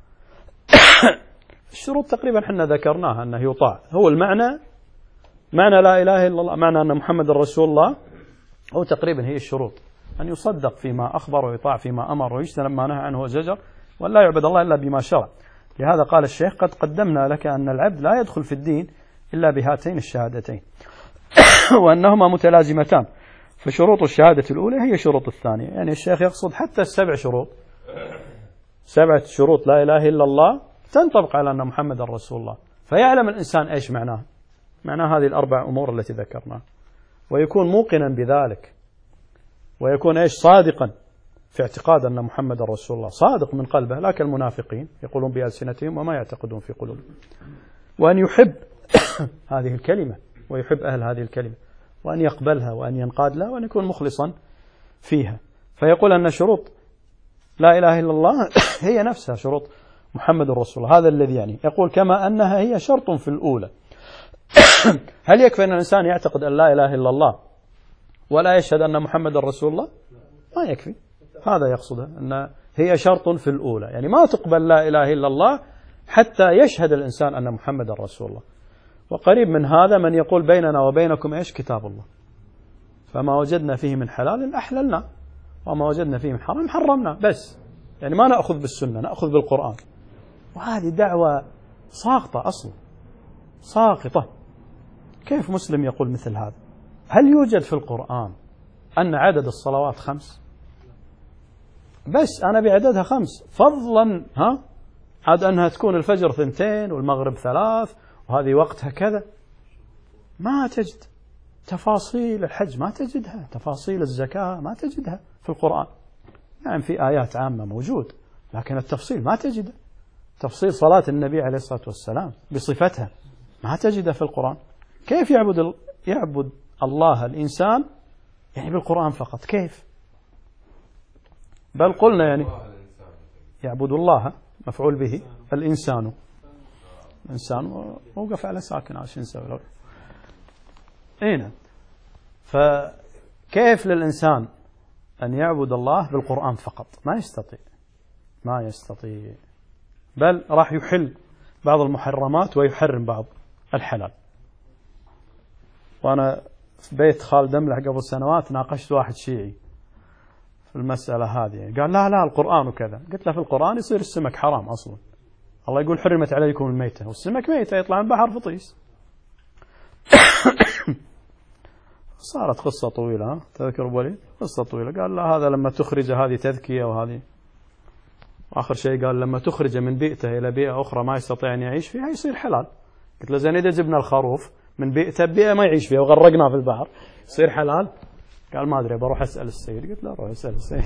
Speaker 1: الشروط تقريبا حنا ذكرناها، أنه يطاع، هو المعنى معنى لا إله إلا الله، معنى أن محمد رسول الله، هو تقريبا هي الشروط، أن يصدق فيما أخبر ويطاع فيما أمر ويجتنب ما نهى عنه وزجر، وأن لا يعبد الله إلا بما شرع. لهذا قال الشيخ قد قدمنا لك أن العبد لا يدخل في الدين إلا بهاتين الشهادتين وأنهما متلازمتان، فشروط الشهادة الأولى هي شروط الثانية. يعني الشيخ يقصد حتى السبع شروط، 7 شروط لا إله إلا الله تنطبق على أن محمد رسول الله، فيعلم الإنسان إيش معناه هذه ال4 أمور التي ذكرناها، ويكون موقنا بذلك، ويكون إيش صادقا في اعتقاد أن محمد رسول الله، صادق من قلبه لا كالمنافقين يقولون بألسنتهم وما يعتقدون في قلوبهم. وأن يحب هذه الكلمة ويحب أهل هذه الكلمة، وأن يقبلها وأن ينقاد لها، وأن يكون مخلصا فيها. فيقول أن شروط لا إله إلا الله هي نفسها شروط محمد رسول الله، هذا الذي يعني يقول كما أنها هي شرط في الأولى. هل يكفي أن الإنسان يعتقد أن لا إله إلا الله ولا يشهد أن محمد رسول الله؟ ما يكفي، هذا يقصده أن هي شرط في الأولى، يعني ما تقبل لا إله إلا الله حتى يشهد الإنسان أن محمد رسول الله. وقريب من هذا من يقول بيننا وبينكم إيش؟ كتاب الله، فما وجدنا فيه من حلال أحللنا وما وجدنا فيه من حرام حرمنا، بس يعني ما نأخذ بالسنة، نأخذ بالقرآن. وهذه دعوة ساقطة أصلا، ساقطة. كيف مسلم يقول مثل هذا؟ هل يوجد في القرآن أن عدد الصلوات 5؟ بس أنا بعددها 5، فضلا عاد أنها تكون الفجر 2 والمغرب 3 وهذه وقتها كذا. ما تجد تفاصيل الحج، ما تجدها تفاصيل الزكاة، ما تجدها في القرآن. يعني في آيات عامة موجود، لكن التفصيل ما تجده. تفصيل صلاة النبي عليه الصلاة والسلام بصفتها ما تجده في القرآن. كيف يعبد الله الإنسان يعني بالقرآن فقط؟ كيف؟ بل قلنا يعني يعبد الله مفعول به الإنسان موقف على ساكن عشان نسوي فكيف للإنسان أن يعبد الله بالقرآن فقط؟ ما يستطيع، بل راح يحل بعض المحرمات ويحرم بعض الحلال. وأنا في بيت خالد أملح قبل سنوات ناقشت واحد شيعي في المسألة هذه، يعني قال لا القرآن وكذا. قلت له في القرآن يصير السمك حرام أصلا، الله يقول حرمت عليكم الميتة، والسمك ميتة يطلع من بحر فطيس. صارت قصة طويلة، تذكر أبو وليد؟ قصة طويلة. قال لا هذا لما تخرج هذه تذكية وهذه، وآخر شيء قال لما تخرج من بيئته إلى بيئة أخرى ما يستطيع أن يعيش فيها يصير حلال. قلت له زين إذا جبنا الخروف من بيئته بيئة ما يعيش فيها وغرقناه في البحر يصير حلال؟ قال ما أدري بروح أسأل السيد. قلت له روح أسأل السيد.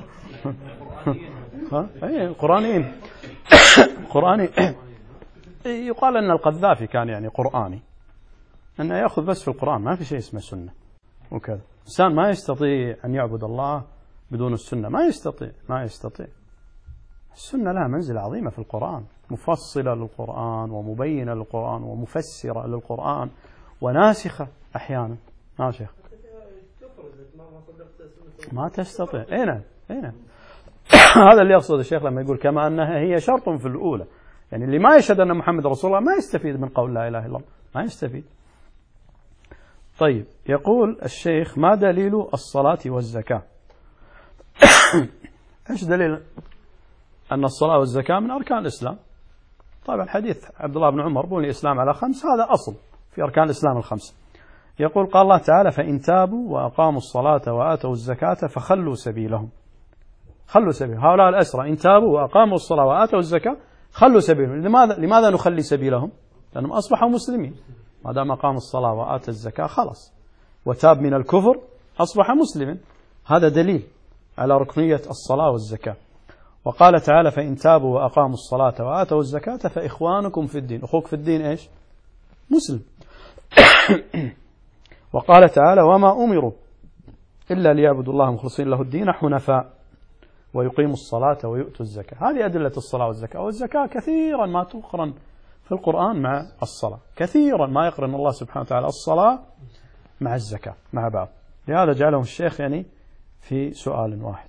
Speaker 1: أي قرآنيين. قرآني. يقال أن القذافي كان يعني قرآني، أنه يأخذ بس في القرآن، ما في شيء اسمه سنة وكذا. إنسان ما يستطيع أن يعبد الله بدون السنة، ما يستطيع. السنة لها منزلة عظيمة في القرآن، مفصلة للقرآن ومبينة للقرآن ومفسرة للقرآن وناسخة أحيانا. ما شيخ ما تستطيع. أين هذا اللي يقصد الشيخ لما يقول كما أنها هي شرط في الأولى، يعني اللي ما يشهد أن محمد رسول الله ما يستفيد من قول لا إله إلا الله، ما يستفيد. طيب يقول الشيخ ما دليل الصلاة والزكاة؟ إيش دليل أن الصلاة والزكاة من أركان الإسلام؟ طبعا حديث عبد الله بن عمر بني الإسلام على 5، هذا أصل في أركان الإسلام ال5. يقول قال الله تعالى فإن تابوا وأقاموا الصلاة وآتوا الزكاة فخلوا سبيلهم. خلوا سبيلهم هؤلاء الأسرى إن تابوا وأقاموا الصلاة وآتوا الزكاة خلوا سبيلهم. لماذا نخلي سبيلهم؟ لأنهم أصبحوا مسلمين، ما دام أقام الصلاة وآتى الزكاة خلاص وتاب من الكفر أصبح مسلما. هذا دليل على ركنية الصلاة والزكاة. وقال تعالى فإن تابوا وأقاموا الصلاة وآتوا الزكاة فإخوانكم في الدين. أخوك في الدين إيش؟ مسلم. وقال تعالى وما أمروا إلا ليعبدوا الله مخلصين له الدين حنفاء ويقيموا الصلاة ويؤتوا الزكاة. هذه أدلة الصلاة والزكاة. والزكاة كثيرا ما تقرن في القرآن مع الصلاة، كثيرا ما يقرن الله سبحانه وتعالى الصلاة مع الزكاة مع بعض، لهذا جعلهم الشيخ يعني في سؤال واحد.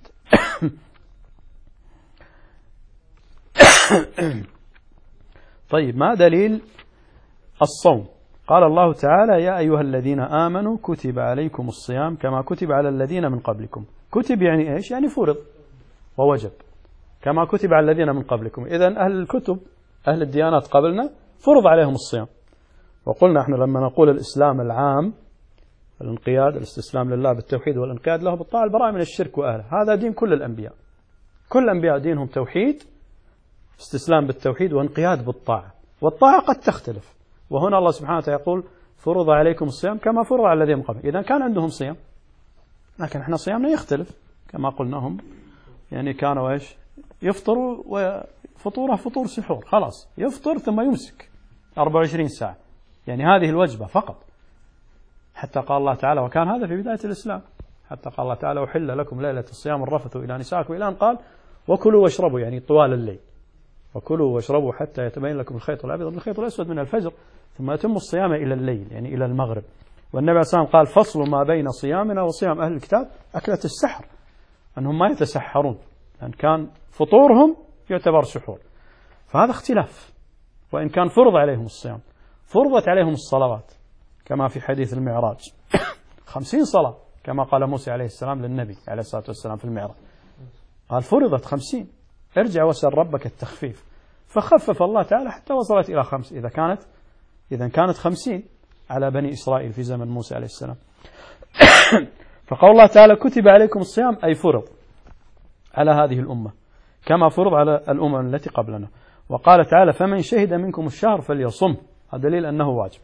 Speaker 1: طيب ما دليل الصوم؟ قال الله تعالى يا أيها الذين آمنوا كتب عليكم الصيام كما كتب على الذين من قبلكم. كتب يعني إيش؟ يعني فرض ووجب، كما كتب على الذين من قبلكم. إذن أهل الكتب أهل الديانات قبلنا فرض عليهم الصيام. وقلنا احنا لما نقول الإسلام العام الانقياد الاستسلام لله بالتوحيد والانقياد له بالطاعة البراءة من الشرك وأهله، هذا دين كل الأنبياء. كل الأنبياء دينهم توحيد، استسلام بالتوحيد وانقياد بالطاعة، والطاعة قد تختلف. وهنا الله سبحانه وتعالى يقول فرض عليكم الصيام كما فرض على الذين من قبل. إذا كان عندهم صيام، لكن احنا صيامنا يختلف كما قلناهم، يعني كانوا ايش؟ يفطروا وفطوره فطور سحور، خلاص يفطر ثم يمسك 24 ساعة، يعني هذه الوجبة فقط. حتى قال الله تعالى وكان هذا في بداية الإسلام، حتى قال الله تعالى أحل لكم ليلة الصيام الرفث إلى نسائكم، إلى أن قال وكلوا واشربوا، يعني طوال الليل، وكلوا واشربوا حتى يتبين لكم الخيط الأبيض من الخيط الأسود من الفجر ثم يتم الصيام إلى الليل، يعني إلى المغرب. والنبي عليه الصلاة والسلام قال فصل ما بين صيامنا وصيام أهل الكتاب أكلة السحر، أنهم ما يتسحرون، لأن كان فطورهم يعتبر سحور. فهذا اختلاف. وإن كان فرض عليهم الصيام، فرضت عليهم الصلوات كما في حديث المعراج 50 صلاة كما قال موسى عليه السلام للنبي عليه الصلاة والسلام في المعراج، قال فرضت 50، ارجع واسأل ربك التخفيف، فخفف الله تعالى حتى وصلت إلى 5. إذا كانت 50 على بني إسرائيل في زمن موسى عليه السلام. فقال الله تعالى كتب عليكم الصيام أي فرض على هذه الأمة كما فرض على الأمم التي قبلنا. وقال تعالى فمن شهد منكم الشهر فليصم، هذا دليل أنه واجب.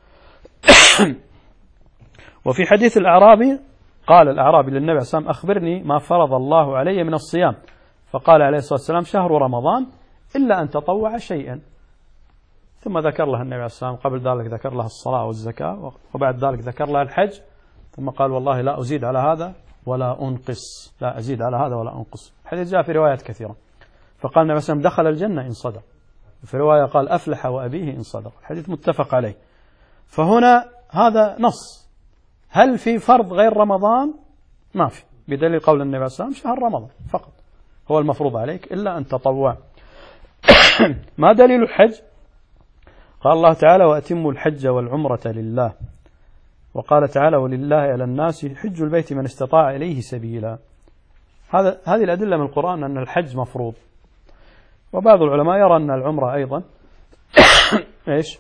Speaker 1: وفي حديث الأعرابي قال الأعرابي للنبي عليه الصلاة والسلام أخبرني ما فرض الله علي من الصيام، فقال عليه الصلاة والسلام شهر رمضان إلا أن تطوع شيئا، ثم ذكر لها النبي عليه الصلاة والسلام قبل ذلك ذكر لها الصلاة والزكاة، وبعد ذلك ذكر لها الحج، ثم قال والله لا أزيد على هذا ولا أنقص، لا أزيد على هذا ولا أنقص. الحديث جاء في روايات كثيرة. فقال النبي صلى الله عليه وسلم دخل الجنة إن صدق، في رواية قال أفلح وأبيه إن صدق، الحديث متفق عليه. فهنا هذا نص. هل في فرض غير رمضان؟ ما في، بدليل قول النبي صلى الله عليه وسلم شهر رمضان فقط هو المفروض عليك إلا أن تطوع. ما دليل الحج؟ قال الله تعالى وأتموا الحج والعمرة لله. وقال تعالى ولله على الناس حج البيت من استطاع إليه سبيلا. هذه الأدلة من القرآن أن الحج مفروض. وبعض العلماء يرى أن العمرة أيضا إيش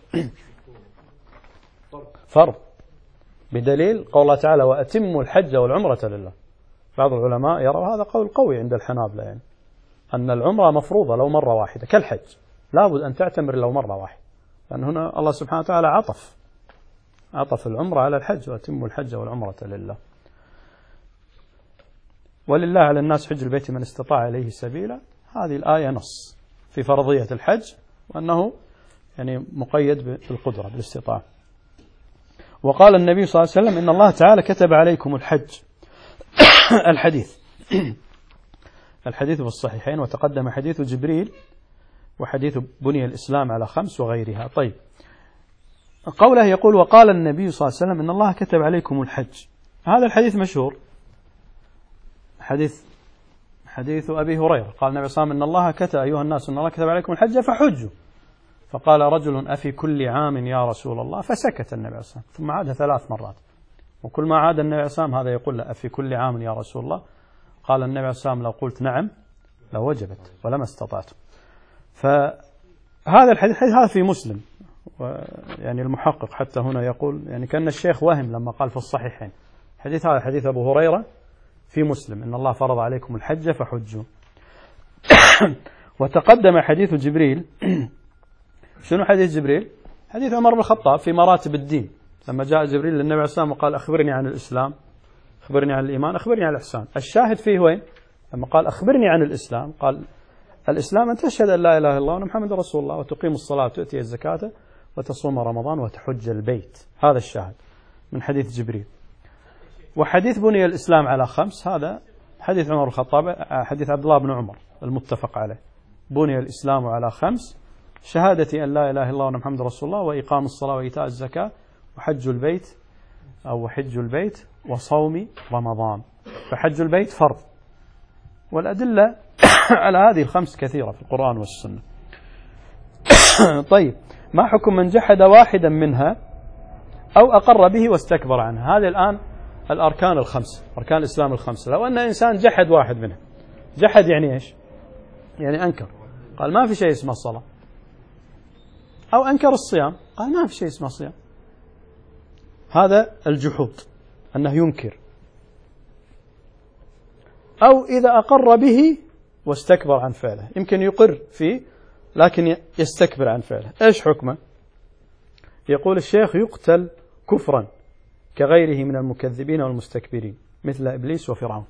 Speaker 1: فرض، بدليل قول الله تعالى وأتموا الحج والعمرة لله. بعض العلماء يرى هذا قول قوي عند الحنابلة، يعني أن العمرة مفروضة لو مرة واحدة كالحج، لابد أن تعتمر لو مرة واحدة، لأن هنا الله سبحانه وتعالى عطف العمرة على الحج وأتموا الحج والعمرة لله. ولله على الناس حج البيت من استطاع إليه سبيلا، هذه الآية نص في فرضية الحج وأنه يعني مقيد بالقدرة بالاستطاعة. وقال النبي صلى الله عليه وسلم إن الله تعالى كتب عليكم الحج. الحديث في الصحيحين، وتقدم حديث جبريل وحديث بني الإسلام على 5 وغيرها. طيب، قوله يقول وقال النبي صلى الله عليه وسلم إن الله كتب عليكم الحج، هذا الحديث مشهور، حديث أبي هريرة قال النبي صلى الله عليه وسلم إن الله كتب أيها الناس إن الله كتب عليكم الحج فحجوا، فقال رجل أفي كل عام يا رسول الله، فسكت النبي صلى الله عليه وسلم، ثم عاد 3 مرات، وكل ما عاد النبي صلى الله عليه وسلم هذا يقول له أفي كل عام يا رسول الله، قال النبي صلى الله عليه وسلم لو قلت نعم لوجبت ولما استطعت. فهذا الحديث هذا في مسلم، يعني المحقق حتى هنا يقول يعني كأن الشيخ وهم لما قال في الصحيحين، حديث هذا حديث أبو هريرة في مسلم إن الله فرض عليكم الحج فحجوا. وتقدم حديث جبريل. شنو حديث جبريل؟ حديث عمر بن الخطاب في مراتب الدين، لما جاء جبريل للنبي عليه الصلاة والسلام وقال أخبرني عن الإسلام، أخبرني عن الإيمان، أخبرني عن الإحسان. الشاهد فيه وين؟ لما قال أخبرني عن الإسلام، قال الإسلام أن تشهد أن لا إله إلا الله وأن محمد رسول الله وتقيم الصلاة وتؤتي الزكاة وتصوم رمضان وتحج البيت. هذا الشاهد من حديث جبريل. وحديث بني الإسلام على 5 هذا حديث عمر الخطاب، حديث عبد الله بن عمر المتفق عليه، بني الإسلام على 5 شهادة أن لا إله إلا الله وأن محمد رسول الله وإقام الصلاة وإيتاء الزكاة وحج البيت أو حج البيت وصوم رمضان. فحج البيت فرض، والأدلة على هذه ال5 كثيرة في القرآن والسنة. طيب، ما حكم من جحد واحدا منها أو أقر به واستكبر عنها؟ هذه الآن الأركان ال5، أركان الإسلام ال5. لو أن إنسان جحد واحد منها، جحد يعني إيش؟ يعني أنكر، قال ما في شيء اسمه الصلاة، أو أنكر الصيام، قال ما في شيء اسمه الصيام، هذا الجحود أنه ينكر. أو إذا أقر به واستكبر عن فعله، يمكن يقر فيه لكن يستكبر عن فعله، إيش حكمه؟ يقول الشيخ يقتل كفرا كغيره من المكذبين والمستكبرين مثل إبليس وفرعون.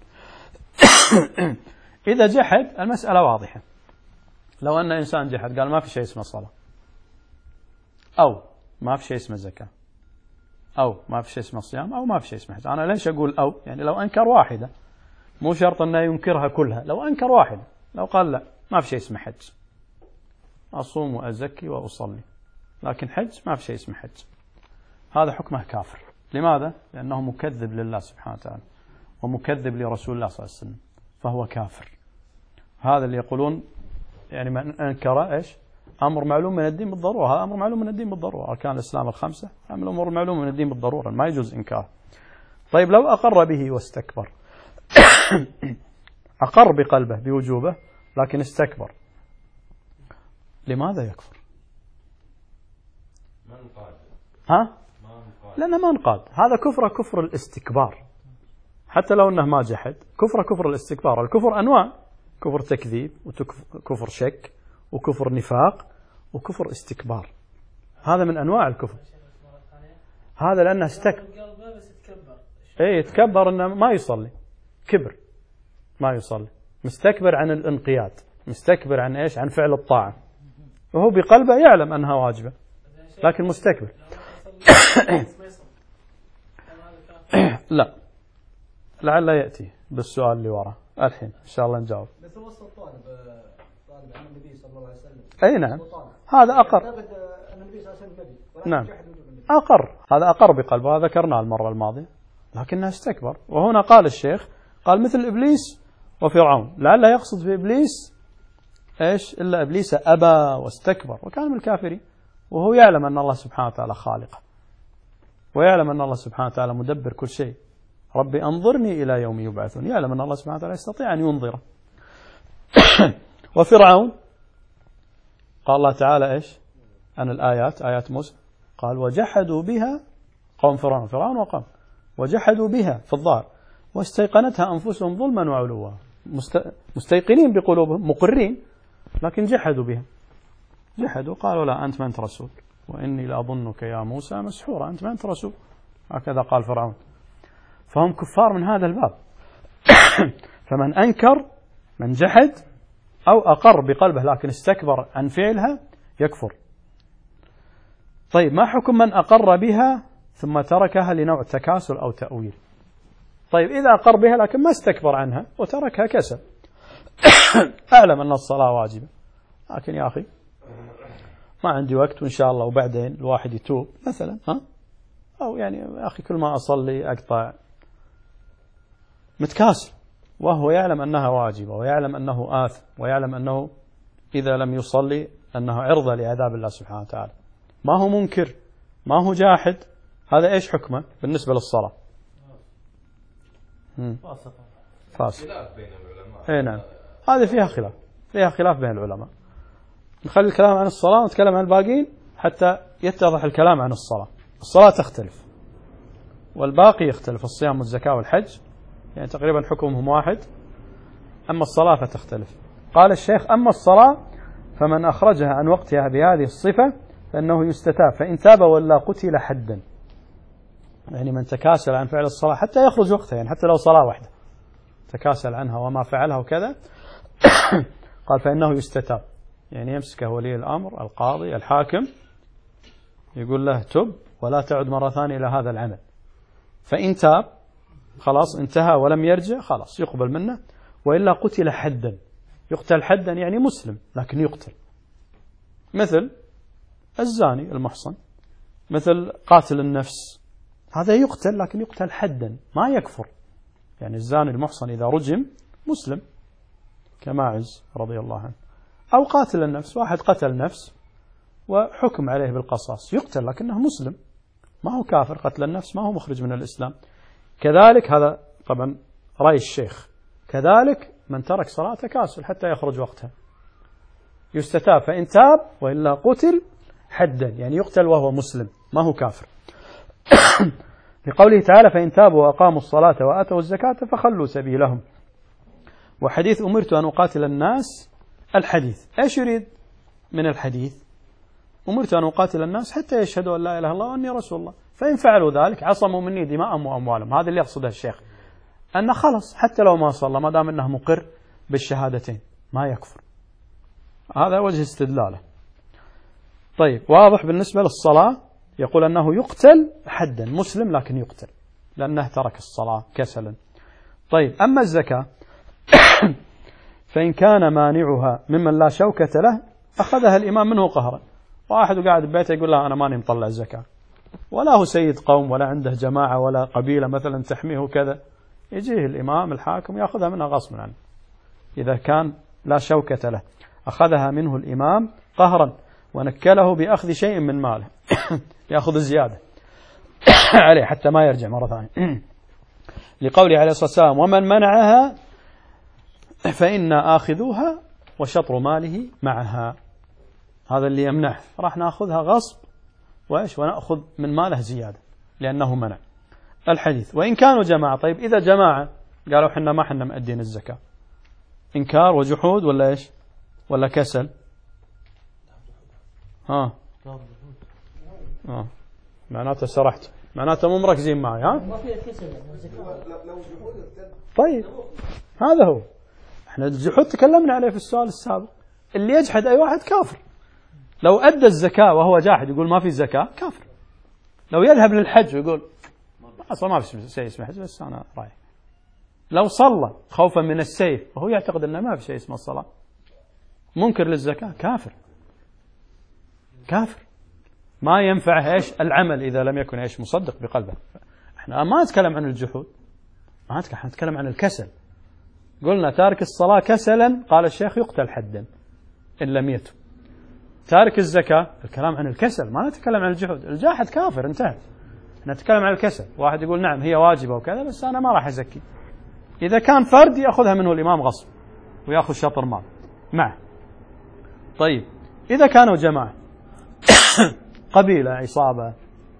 Speaker 1: إذا جحد المسألة واضحة، لو أن إنسان جحد قال ما في شيء اسمه صلاة، أو ما في شيء اسمه زكاة، أو ما في شيء اسمه صيام، أو ما في شيء اسمه حج. أنا ليش أقول أو؟ يعني لو أنكر واحدة، مو شرط أنه ينكرها كلها، لو أنكر واحدة، لو قال لا ما في شيء اسمه حج، أصوم وأزكي وأصلي، لكن حج ما في شيء اسمه حج، هذا حكمه كافر. لماذا؟ لأنه مكذب لله سبحانه وتعالى ومكذب لرسول الله صلى الله عليه وسلم، فهو كافر. هذا اللي يقولون يعني من أنكر إيش؟ أمر معلوم من الدين بالضرورة، هذا أمر معلوم من الدين بالضرورة، أركان الإسلام ال5 أمر معلوم من الدين بالضرورة، ما يجوز إنكار. طيب، لو أقر به واستكبر، أقر بقلبه بوجوبه لكن استكبر، لماذا يكفر؟ لأنه ما انقاد، هذا كفر الاستكبار، حتى لو أنه ما جحد، كفر الاستكبار. الكفر أنواع، كفر تكذيب وكفر شك وكفر نفاق وكفر استكبار، هذا من أنواع الكفر. هذا لأنه استكبر، يتكبر أنه ما يصلي، كبر ما يصلي، مستكبر عن الانقياد، مستكبر عن إيش؟ عن فعل الطاعة، وهو بقلبه يعلم أنها واجبة لكن مستكبر. لا، لعل يأتي بالسؤال اللي وراه الحين إن شاء الله نجاوب.
Speaker 3: مثل وصف الطالب عن النبي صلى الله عليه وسلم،
Speaker 1: أي نعم، هذا أقر، نعم أقر، هذا أقر بقلبه، هذا ذكرناه المرة الماضية، لكنه استكبر. وهنا قال الشيخ قال مثل إبليس وفرعون، لعل يقصد في إبليس إيش؟ إلا إبليس أبى واستكبر وكان من الكافرين، وهو يعلم أن الله سبحانه وتعالى خالقه. ويعلم أن الله سبحانه وتعالى مدبر كل شيء. ربي أنظرني إلى يوم يبعثون، يعلم أن الله سبحانه وتعالى يستطيع أن ينظره. وفرعون قال الله تعالى إيش عن الآيات، آيات موسى، قال وجحدوا بها قوم فرعون وقوم، وجحدوا بها في الظاهر واستيقنتها أنفسهم ظلما وعلوا، مستيقنين بقلوبهم مقرين، لكن جحدوا بها، جحدوا قالوا لا أنت ما أنت رسول، وإني لأظنك يا موسى مسحورا، أنت ما أنت رسول، هكذا قال فرعون. فهم كفار من هذا الباب. فمن أنكر، من جحد أو أقر بقلبه لكن استكبر عن فعلها يكفر. طيب ما حكم من أقر بها ثم تركها لنوع تكاسل أو تأويل؟ طيب إذا أقر بها لكن ما استكبر عنها وتركها كسل، أعلم أن الصلاة واجبة، لكن يا أخي ما عندي وقت وإن شاء الله وبعدين الواحد يتوب مثلا، أو يعني يا أخي كل ما أصلي أقطع، متكاسل، وهو يعلم أنها واجبة ويعلم أنه آثم ويعلم أنه إذا لم يصلي أنه عرضة لعذاب الله سبحانه وتعالى، ما هو منكر، ما هو جاحد، هذا إيش حكمه بالنسبة للصلاة؟ فاسق. أي نعم، هذه فيها خلاف بين العلماء. نخلي الكلام عن الصلاة ونتكلم عن الباقين حتى يتضح الكلام عن الصلاة. الصلاة تختلف والباقي يختلف، الصيام والزكاة والحج يعني تقريبا حكمهم واحد، أما الصلاة فتختلف. قال الشيخ أما الصلاة فمن أخرجها عن وقتها بهذه الصفة فإنه يستتاب، فإن تاب ولا قتل حدا، يعني من تكاسل عن فعل الصلاة حتى يخرج وقتها، يعني حتى لو صلاة واحدة تكاسل عنها وما فعلها وكذا، قال فإنه يستتاب، يعني يمسكه ولي الأمر القاضي الحاكم يقول له تب ولا تعد مرة ثانية إلى هذا العمل، فإن تاب خلاص انتهى ولم يرجع خلاص يقبل منه، وإلا قتل حدا، يقتل حدا يعني مسلم لكن يقتل، مثل الزاني المحصن، مثل قاتل النفس، هذا يقتل لكن يقتل حدا ما يكفر، يعني الزاني المحصن إذا رجم مسلم كماعز رضي الله عنه، أو قاتل النفس، واحد قتل نفس وحكم عليه بالقصاص يقتل لكنه مسلم ما هو كافر، قتل النفس ما هو مخرج من الإسلام. كذلك هذا طبعا رأي الشيخ، كذلك من ترك صلاة تكاسل حتى يخرج وقتها يستتاب، فإن تاب وإلا قتل حدا، يعني يقتل وهو مسلم ما هو كافر. لقوله تعالى فإن تابوا وأقاموا الصلاة وآتوا الزكاة فخلوا سبيلهم. وحديث أمرت أن أقاتل الناس، الحديث إيش يريد من الحديث؟ أمرت أن أقاتل الناس حتى يشهدوا أن لا إله إلا الله وأني رسول الله، فإن فعلوا ذلك عصموا مني دماءهم وأموالهم. هذا اللي يقصده الشيخ، أن خلص حتى لو ما صلى ما دام أنه مقر بالشهادتين ما يكفر، هذا وجه استدلاله. طيب واضح بالنسبة للصلاة، يقول أنه يقتل حدا، مسلم لكن يقتل لأنه ترك الصلاة كسلا. طيب أما الزكاة فإن كان مانعها ممن لا شوكة له أخذها الإمام منه قهرا، واحد قاعد ببيته يقول له أنا ماني مطلع الزكاة، ولا هو سيد قوم ولا عنده جماعة ولا قبيلة مثلا تحميه كذا، يجيه الإمام الحاكم يأخذها منه غصبا عنه، إذا كان لا شوكة له أخذها منه الإمام قهرا ونكله بأخذ شيء من ماله يأخذ الزيادة عليه حتى ما يرجع مرة ثانية. لقوله عليه الصلاة والسلام ومن منعها فإنا آخذوها وشطر ماله معها، هذا اللي يمنع راح نأخذها غصب وإيش ونأخذ من ماله زيادة لأنه منع. الحديث وإن كانوا جماعة، طيب إذا جماعة قالوا حنا ما حنا مأدين الزكاة، إنكار وجحود ولا إيش ولا كسل؟ معناته سرحت، معناته مو مركزين معي. طيب هذا هو، احنا الجحود تكلمنا عليه في السؤال السابق، اللي يجحد أي واحد كافر. لو أدى الزكاة وهو جاحد يقول ما في زكاة كافر. لو يذهب للحج ويقول أصلا ما في شيء اسمه حج بس أنا رايح. لو صلى خوفا من السيف وهو يعتقد أنه ما في شيء اسمه الصلاة، منكر للزكاة كافر، كافر ما ينفعه إيش العمل إذا لم يكن إيش مصدق بقلبه. احنا ما نتكلم عن الجحود، ما نتكلم عن الكسل. قلنا تارك الصلاة كسلا قال الشيخ يقتل حدا إن لم يتب. تارك الزكاة الكلام عن الكسل، ما نتكلم عن الجحود، الجاحد كافر انتهى. نتكلم عن الكسل. واحد يقول نعم هي واجبة وكذا بس أنا ما راح أزكي. إذا كان فرد يأخذها منه الإمام غصب ويأخذ شطر مال معه. طيب إذا كانوا جماعة قبيلة عصابة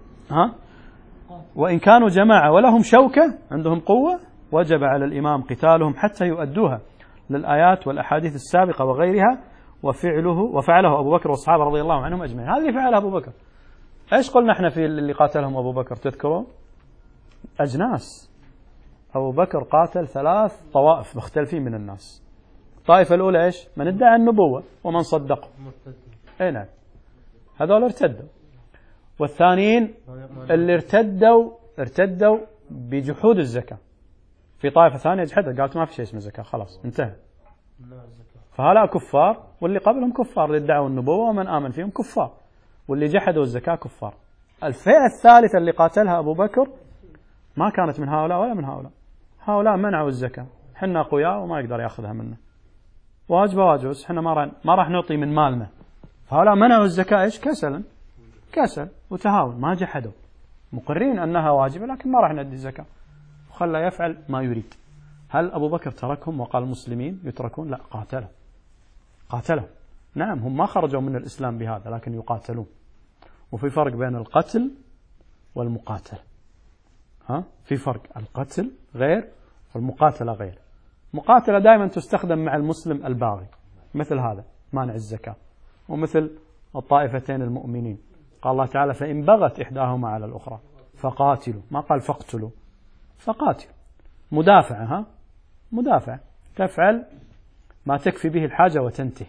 Speaker 1: وإن كانوا جماعة ولهم شوكة عندهم قوة وجب على الإمام قتالهم حتى يؤدوها للآيات والأحاديث السابقة وغيرها وفعله أبو بكر والصحابة رضي الله عنهم أجمعين. هذا اللي فعله أبو بكر. إيش قلنا إحنا في اللي قاتلهم أبو بكر تذكرون؟ أجناس. أبو بكر قاتل 3 طوائف مختلفين من الناس. الطائفة الأولى إيش؟ من ادعى النبوة ومن صدقه. أي نعم هذول ارتدوا. والثانيين اللي ارتدوا بجحود الزكاة. في طائفة ثانية جحدت قالت ما في شيء اسمه زكاة خلاص انتهى. فهؤلاء كفار واللي قبلهم كفار اللي ادعوا النبوة ومن آمن فيهم كفار واللي جحدوا الزكاة كفار. الفئة الثالثة اللي قاتلها أبو بكر ما كانت من هؤلاء ولا من هؤلاء. هؤلاء منعوا الزكاة حنا أقوياء وما يقدر يأخذها منا واجبة بس حنا ما راح نعطي من مالنا. فهؤلاء منعوا الزكاة إيش؟ كسل وتهاون ما جحدوا مقرين أنها واجبة لكن ما راح ندي الزكاة وخلى يفعل ما يريد. هل أبو بكر تركهم وقال المسلمين يتركون؟ لا قاتلهم. نعم هم ما خرجوا من الإسلام بهذا لكن يقاتلون. وفي فرق بين القتل والمقاتلة. في فرق. القتل غير والمقاتلة غير. مقاتلة دائما تستخدم مع المسلم الباغي مثل هذا مانع الزكاة ومثل الطائفتين المؤمنين. قال الله تعالى فإن بغت إحداهما على الأخرى فقاتلوا ما قال فاقتلوا فقاتلوا. مدافعة مدافع تفعل ما تكفي به الحاجة وتنتهي.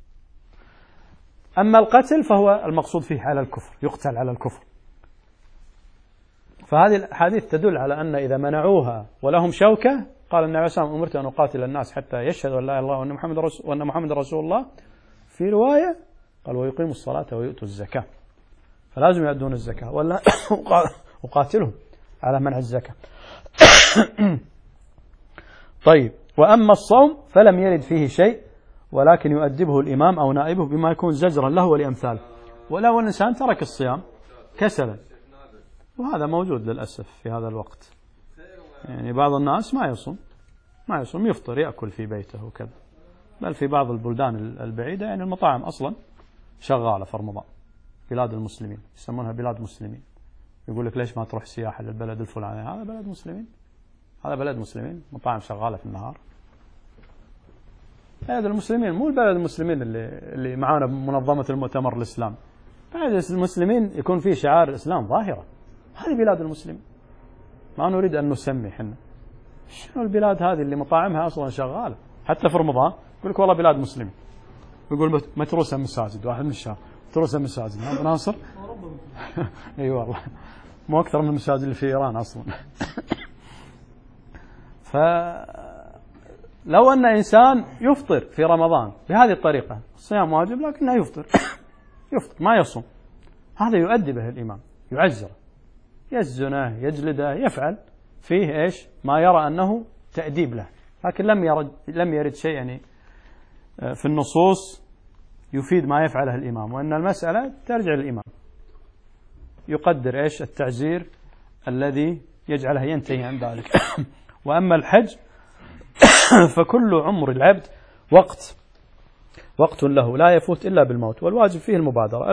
Speaker 1: أما القتل فهو المقصود فيه على الكفر يقتل على الكفر. فهذه الحديث تدل على أن إذا منعوها ولهم شوكة قال النبي عليه الصلاة والسلام أمرت أن أقاتل الناس حتى يشهدوا أن لا إله إلا الله وأن محمد رسول الله. في رواية قال ويقيموا الصلاة ويؤتوا الزكاة. فلازم يؤدون الزكاة ولا أقاتلهم على منع الزكاة. طيب وأما الصوم فلم يرد فيه شيء ولكن يؤدبه الإمام أو نائبه بما يكون زجرا له ولأمثاله. ولو الإنسان ترك الصيام كسلا وهذا موجود للأسف في هذا الوقت. يعني بعض الناس ما يصوم يفطر يأكل في بيته وكذا. بل في بعض البلدان البعيدة يعني المطاعم أصلا شغالة في رمضان. بلاد المسلمين يسمونها بلاد مسلمين. يقول لك ليش ما تروح سياحة للبلد الفلاني؟ هذا بلد مسلمين. هذا بلد مسلمين مطاعم شغالة في النهار. بلد المسلمين مو البلد المسلمين اللي معانا بمنظمة المؤتمر الإسلام. بلد المسلمين يكون فيه شعار الإسلام ظاهرة. هذه بلاد المسلمين. ما نريد أن نسمي حنا. شنو البلاد هذه اللي مطاعمها أصلا شغالة حتى في رمضان يقول لك والله بلاد مسلمين. يقول متروسة مساجد واحد من الشهر متروسة مساجد هذا ناصر. اي والله مو أكثر من المساجد اللي في إيران أصلا. فلو أن إنسان يفطر في رمضان بهذه الطريقة الصيام واجب لكنه يفطر ما يصوم هذا يؤدبه الإمام يعزره يسجنه يجلده يفعل فيه إيش ما يرى أنه تأديب له. لكن لم يرد شيء يعني في النصوص يفيد ما يفعله الإمام وأن المسألة ترجع للإمام يقدر إيش التعزير الذي يجعله ينتهي عن ذلك. وأما الحج فكل عمر العبد وقت له لا يفوت إلا بالموت والواجب فيه المبادرة.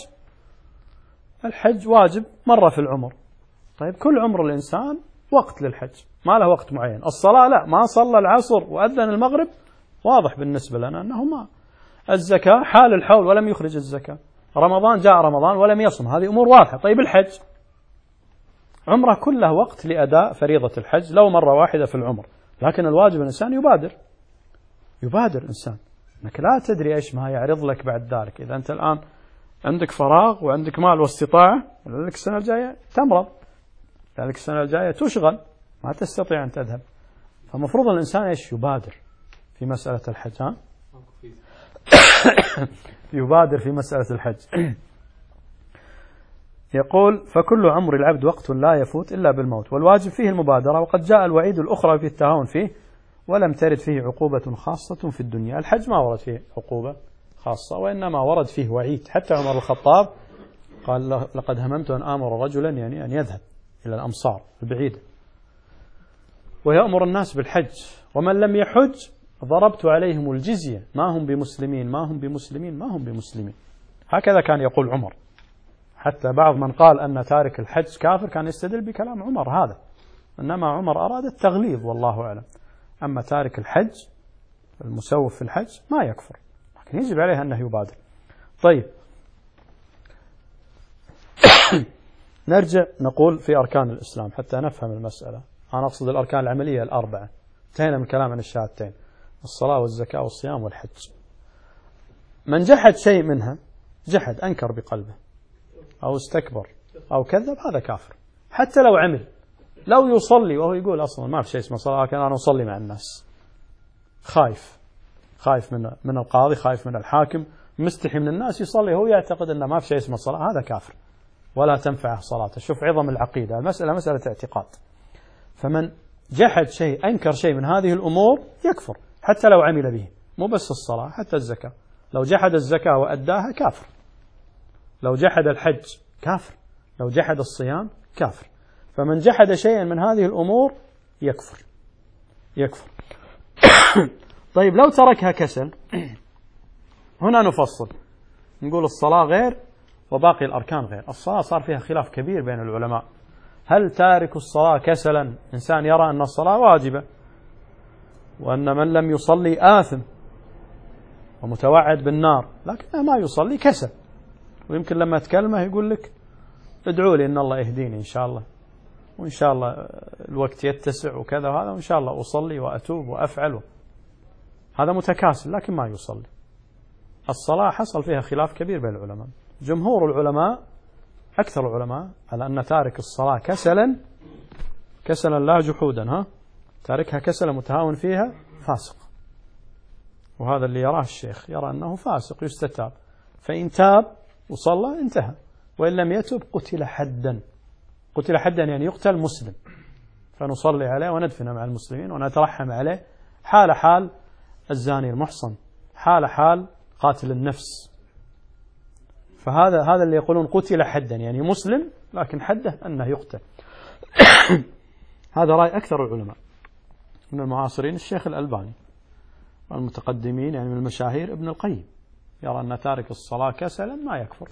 Speaker 1: الحج واجب مرة في العمر. طيب كل عمر الإنسان وقت للحج ما له وقت معين. الصلاة لا ما صلى العصر وأذن المغرب واضح بالنسبة لنا أنه ما. الزكاة حال الحول ولم يخرج الزكاة. رمضان جاء رمضان ولم يصم هذه أمور واضحة. طيب الحج عمره كله وقت لأداء فريضة الحج لو مرة واحدة في العمر. لكن الواجب الإنسان يبادر إنسان أنك لا تدري إيش ما يعرض لك بعد ذلك. إذا أنت الآن عندك فراغ وعندك مال واستطاعة لك السنة الجاية تمرض لك السنة الجاية تشغل ما تستطيع أن تذهب. فمفروض الإنسان إيش يبادر في مسألة الحج. يبادر في مسألة الحج. يقول فكل عمر العبد وقت لا يفوت إلا بالموت والواجب فيه المبادرة. وقد جاء الوعيد الأخرى في التهاون فيه ولم ترد فيه عقوبة خاصة في الدنيا. الحج ما ورد فيه عقوبة خاصة وإنما ورد فيه وعيد. حتى عمر الخطاب قال لقد هممت أن آمر رجلا يعني أن يذهب إلى الأمصار البعيدة، ويأمر الناس بالحج، ومن لم يحج ضربت عليهم الجزية، ما هم بمسلمين ما هم بمسلمين ما هم بمسلمين. هكذا كان يقول عمر. حتى بعض من قال أن تارك الحج كافر كان يستدل بكلام عمر هذا، إنما عمر أراد التغليظ والله أعلم. أما تارك الحج المسوف في الحج ما يكفر، لكن يجب عليه أنه يبادر. طيب نرجع نقول في أركان الإسلام حتى نفهم المسألة. أنا أقصد الأركان العملية الأربعة، انتهينا من كلام عن الشهادتين: الصلاة والزكاة والصيام والحج. من جحد شيء منها، جحد أنكر بقلبه أو استكبر أو كذب، هذا كافر حتى لو عمل. لو يصلي وهو يقول أصلا ما في شيء اسمه صلاة، لكن أنا أصلي مع الناس، خايف من القاضي، خايف من الحاكم، مستحي من الناس، يصلي هو يعتقد أنه ما في شيء اسمه صلاة، هذا كافر ولا تنفعه صلاته. شوف عظم العقيدة، المسألة مسألة اعتقاد. فمن جحد شيء أنكر شيء من هذه الأمور يكفر حتى لو عمل به، مو بس الصلاة، حتى الزكاة. لو جحد الزكاة وأداها كافر، لو جحد الحج كافر، لو جحد الصيام كافر. فمن جحد شيئا من هذه الأمور يكفر. طيب لو تركها كسل، هنا نفصل، نقول الصلاة غير وباقي الأركان غير. الصلاة صار فيها خلاف كبير بين العلماء، هل تارك الصلاة كسلا إنسان يرى أن الصلاة واجبة وأن من لم يصلي آثم ومتوعد بالنار، لكنه ما يصلي كسل، ويمكن لما تكلمه يقول لك ادعوا لي إن الله يهديني إن شاء الله، وإن شاء الله الوقت يتسع وكذا وهذا، وإن شاء الله أصلي وأتوب وأفعل. هذا متكاسل لكن ما يصلي. الصلاة حصل فيها خلاف كبير بين العلماء. جمهور العلماء، أكثر العلماء، على أن تارك الصلاة كسلا لا جحودا، تاركها كسلا متهاون فيها فاسق. وهذا اللي يراه الشيخ، يرى أنه فاسق يستتاب، فإن تاب وصلى انتهى، وإن لم يتب قتل حدا يعني يقتل مسلم، فنصلي عليه وندفنه مع المسلمين ونترحم عليه، حال الزاني المحصن، حال قاتل النفس. فهذا اللي يقولون قتل حدا يعني مسلم، لكن حده أنه يقتل. هذا رأي أكثر العلماء من المعاصرين. الشيخ الألباني والمتقدمين يعني من المشاهير ابن القيم يرى أن تارك الصلاة كسلا ما يكفر،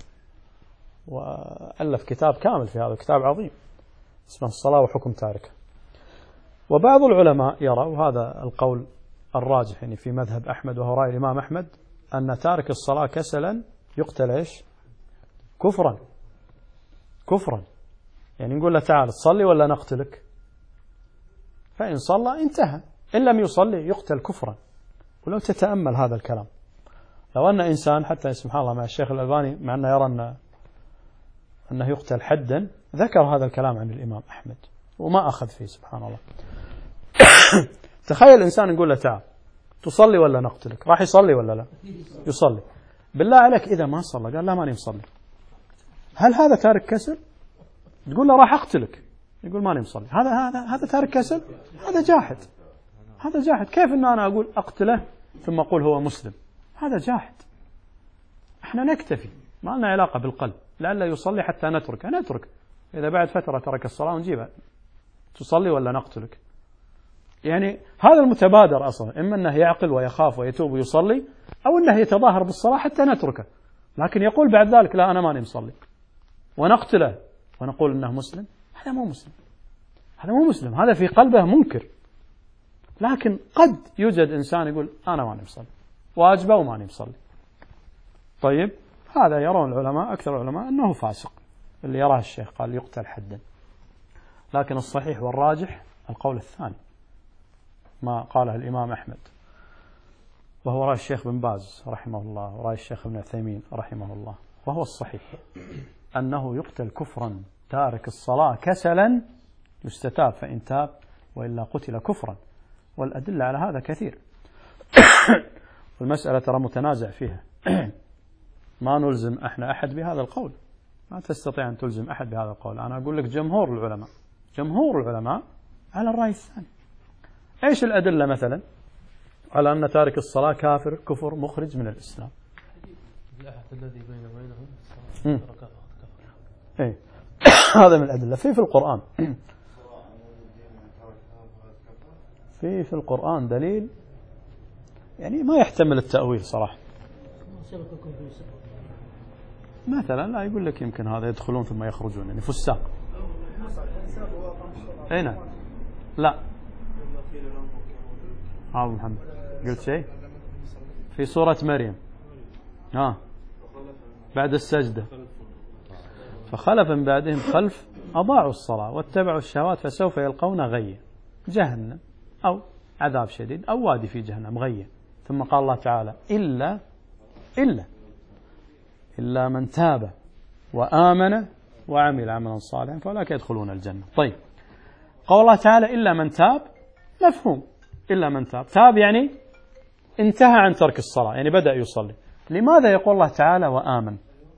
Speaker 1: وألف كتاب كامل في هذا، كتاب عظيم اسمه الصلاة وحكم تاركها. وبعض العلماء يرى، وهذا القول الراجح يعني في مذهب أحمد وهو رأي الإمام أحمد، أن تارك الصلاة كسلا يقتل إيش؟ كفرا. يعني نقول له تعال تصلي ولا نقتلك، فإن صلى انتهى، إن لم يصلي يقتل كفرا. ولو تتأمل هذا الكلام، لو أن إنسان، حتى سبحان الله مع الشيخ الألباني مع أنه يرى أنه يقتل حدا، ذكر هذا الكلام عن الإمام أحمد وما أخذ فيه سبحان الله. تخيل إنسان نقول له تعال تصلي ولا نقتلك، راح يصلي ولا لا؟ يصلي. بالله عليك إذا ما صلى قال لا ماني مصلي، هل هذا تارك كسل؟ تقول له راح أقتلك، يقول ماني مصلي، هذا تارك كسل؟ هذا جاحد. كيف أن أنا أقول أقتله ثم أقول هو مسلم؟ هذا جاحد. احنا نكتفي، ما لنا علاقة بالقلب، لعله يصلي حتى نترك إذا بعد فترة ترك الصلاة ونجيبها، تصلي ولا نقتلك. يعني هذا المتبادر أصلا، إما أنه يعقل ويخاف ويتوب ويصلي، أو أنه يتظاهر بالصلاة حتى نتركه، لكن يقول بعد ذلك لا أنا ماني مصلي ونقتله ونقول أنه مسلم. هذا مو مسلم، هذا في قلبه منكر. لكن قد يوجد إنسان يقول أنا ماني مصلي، واجبه وماني مصلي. طيب هذا يرون العلماء، أكثر العلماء، أنه فاسق، اللي يراه الشيخ قال يقتل حدا. لكن الصحيح والراجح القول الثاني، ما قاله الإمام أحمد، وهو رأي الشيخ بن باز رحمه الله ورأي الشيخ ابن عثيمين رحمه الله، وهو الصحيح، أنه يقتل كفرا. تارك الصلاة كسلا يستتاب فإن تاب، وإلا قتل كفرا. والأدلة على هذا كثير. والمسألة ترى متنازع فيها، ما نلزم احنا أحد بهذا القول، ما تستطيع أن تلزم أحد بهذا القول. أنا أقول لك جمهور العلماء على الرأي الثاني. إيش الأدلة مثلا على أن تارك الصلاة كفر مخرج من الإسلام؟
Speaker 2: الأحد الذي بينهم
Speaker 1: هذا من الأدلة. في القرآن في القرآن دليل يعني ما يحتمل التأويل صراحة. مثلا لا يقول لك يمكن هذا يدخلون ثم يخرجون يعني فساق. أين لا أبو محمد قلت شيء في سورة مريم بعد السجدة فخلف من بعدهم خلف أضاعوا الصلاة واتبعوا الشهوات فسوف يلقون غيا جهنم أو عذاب شديد أو وادي في جهنم غيا. ثم قال الله تعالى إلا من تاب وآمن وعمل عملا صالحا فأولئك يدخلون الجنة. طيب قول الله تعالى إلا من تاب مفهوم. إلا من تاب يعني انتهى عن ترك الصلاة يعني بدأ يصلي. لماذا يقول الله تعالى وآمن؟